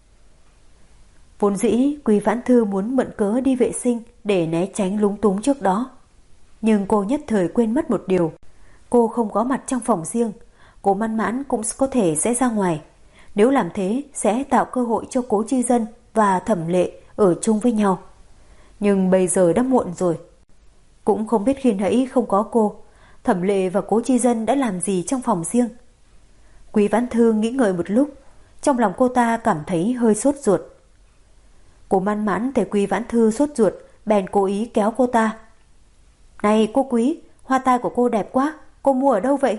Vốn dĩ Quý Vãn Thư muốn mượn cớ đi vệ sinh để né tránh lúng túng trước đó. Nhưng cô nhất thời quên mất một điều. Cô không có mặt trong phòng riêng, Cố Mãn Mãn cũng có thể sẽ ra ngoài. Nếu làm thế sẽ tạo cơ hội cho Cố Chi Dân và Thẩm Lệ ở chung với nhau. Nhưng bây giờ đã muộn rồi. Cũng không biết khi nãy không có cô, Thẩm Lệ và Cố Chi Dân đã làm gì trong phòng riêng. Quý Vãn Thư nghĩ ngợi một lúc, trong lòng cô ta cảm thấy hơi sốt ruột. Cố Mãn Mãn thấy Quý Vãn Thư sốt ruột, bèn cố ý kéo cô ta. Này cô Quý, hoa tai của cô đẹp quá, cô mua ở đâu vậy?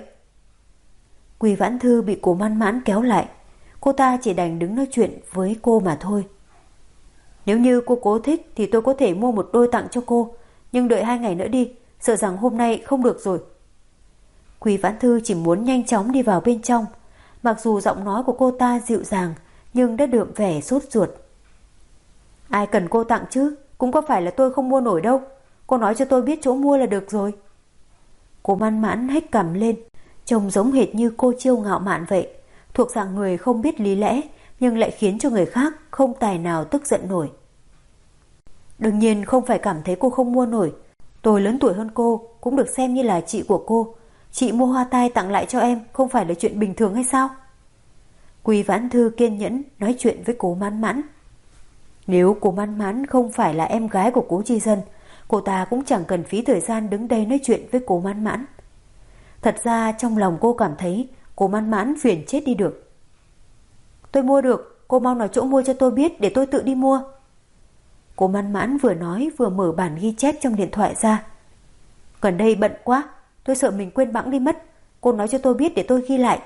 Quý Vãn Thư bị Cố Mãn Mãn kéo lại, cô ta chỉ đành đứng nói chuyện với cô mà thôi. Nếu như cô cố thích thì tôi có thể mua một đôi tặng cho cô, nhưng đợi 2 ngày nữa đi, sợ rằng hôm nay không được rồi. Quý Vãn Thư chỉ muốn nhanh chóng đi vào bên trong, mặc dù giọng nói của cô ta dịu dàng nhưng đã đượm vẻ sốt ruột. Ai cần cô tặng chứ, cũng có phải là tôi không mua nổi đâu. Cô nói cho tôi biết chỗ mua là được rồi. Cố Man Mãn hét cằm lên, trông giống hệt như cô Chiêu ngạo mạn vậy, thuộc dạng người không biết lý lẽ nhưng lại khiến cho người khác không tài nào tức giận nổi. Đương nhiên không phải cảm thấy cô không mua nổi. Tôi lớn tuổi hơn cô, cũng được xem như là chị của cô. Chị mua hoa tai tặng lại cho em không phải là chuyện bình thường hay sao? Quý Vãn Thư kiên nhẫn nói chuyện với Cố Man Mãn. Nếu Cố Man Mãn không phải là em gái của Cố Chi Dân, cô ta cũng chẳng cần phí thời gian đứng đây nói chuyện với Cố Man Mãn. Thật ra trong lòng cô cảm thấy Cố Man Mãn phiền chết đi được. Tôi mua được, cô mau nói chỗ mua cho tôi biết để tôi tự đi mua. Cố Man Mãn vừa nói vừa mở bản ghi chép trong điện thoại ra. Gần đây bận quá, tôi sợ mình quên bẵng đi mất. Cô nói cho tôi biết để tôi ghi lại.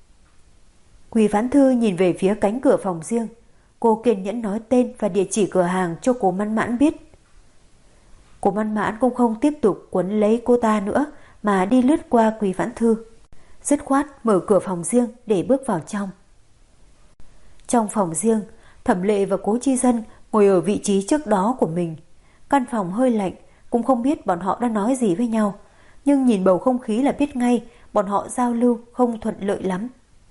Quý Vãn Thư nhìn về phía cánh cửa phòng riêng. Cô kiên nhẫn nói tên và địa chỉ cửa hàng cho Cố Man Mãn biết. Cố Man Mãn cũng không tiếp tục quấn lấy cô ta nữa mà đi lướt qua Quý Vãn Thư, dứt khoát mở cửa phòng riêng để bước vào trong. Trong phòng riêng, Thẩm Lệ và Cố Chi Dân ngồi ở vị trí trước đó của mình. Căn phòng hơi lạnh, cũng không biết bọn họ đã nói gì với nhau, nhưng nhìn bầu không khí là biết ngay bọn họ giao lưu không thuận lợi lắm.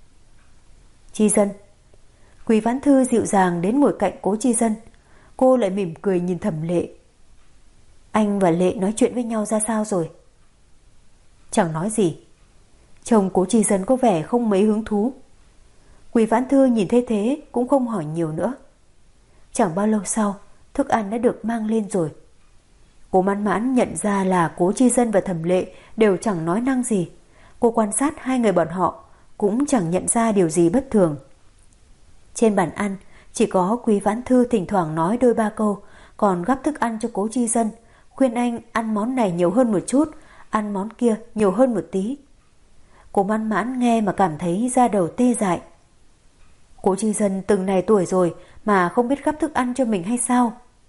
Chi Dân. Quý Vãn Thư dịu dàng đến ngồi cạnh Cố Chi Dân. Cô lại mỉm cười nhìn Thẩm Lệ. Anh và Lệ nói chuyện với nhau ra sao rồi? Chẳng nói gì. Chồng Cố Chi Dân có vẻ không mấy hứng thú. Quý Vãn Thư nhìn thấy thế cũng không hỏi nhiều nữa. Chẳng bao lâu sau, thức ăn đã được mang lên rồi. Cố Man Mãn nhận ra là Cố Chi Dân và Thẩm Lệ đều chẳng nói năng gì. Cô quan sát hai người bọn họ cũng chẳng nhận ra điều gì bất thường. Trên bàn ăn chỉ có Quý Vãn Thư thỉnh thoảng nói đôi ba câu, còn gắp thức ăn cho Cố Chi Dân, khuyên anh ăn món này nhiều hơn một chút, ăn món kia nhiều hơn một tí. Cố Man Mãn nghe mà cảm thấy da đầu tê dại. Cố Chi Dân từng này tuổi rồi mà không biết gắp thức ăn cho mình hay sao?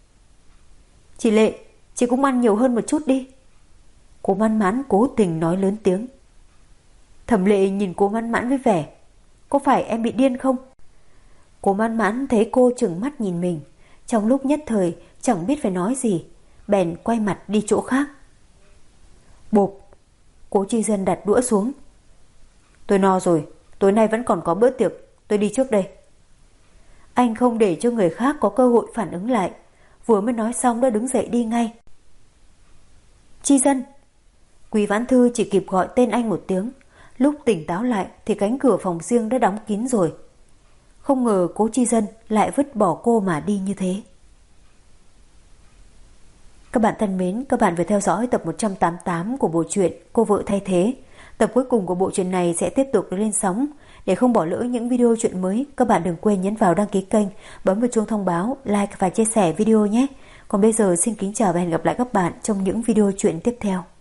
Chị Lệ, chị cũng ăn nhiều hơn một chút đi. Cố Man Mãn cố tình nói lớn tiếng. Thẩm Lệ nhìn Cố Man Mãn với vẻ, có phải em bị điên không? Cố Man Mãn thấy cô trừng mắt nhìn mình, trong lúc nhất thời chẳng biết phải nói gì, bèn quay mặt đi chỗ khác. Bộp. Cố Chi Dân đặt đũa xuống. Tôi no rồi, tối nay vẫn còn có bữa tiệc, tôi đi trước đây. Anh không để cho người khác có cơ hội phản ứng lại, vừa mới nói xong đã đứng dậy đi ngay. Chi Dân. Quý Vãn Thư chỉ kịp gọi tên anh một tiếng, lúc tỉnh táo lại thì cánh cửa phòng riêng đã đóng kín rồi. Không ngờ Cố Chi Dân lại vứt bỏ cô mà đi như thế. Các bạn thân mến, các bạn vừa theo dõi tập 188 của bộ truyện Cô Vợ Thay Thế. Tập cuối cùng của bộ truyện này sẽ tiếp tục được lên sóng. Để không bỏ lỡ những video truyện mới, các bạn đừng quên nhấn vào đăng ký kênh, bấm vào chuông thông báo, like và chia sẻ video nhé. Còn bây giờ xin kính chào và hẹn gặp lại các bạn trong những video truyện tiếp theo.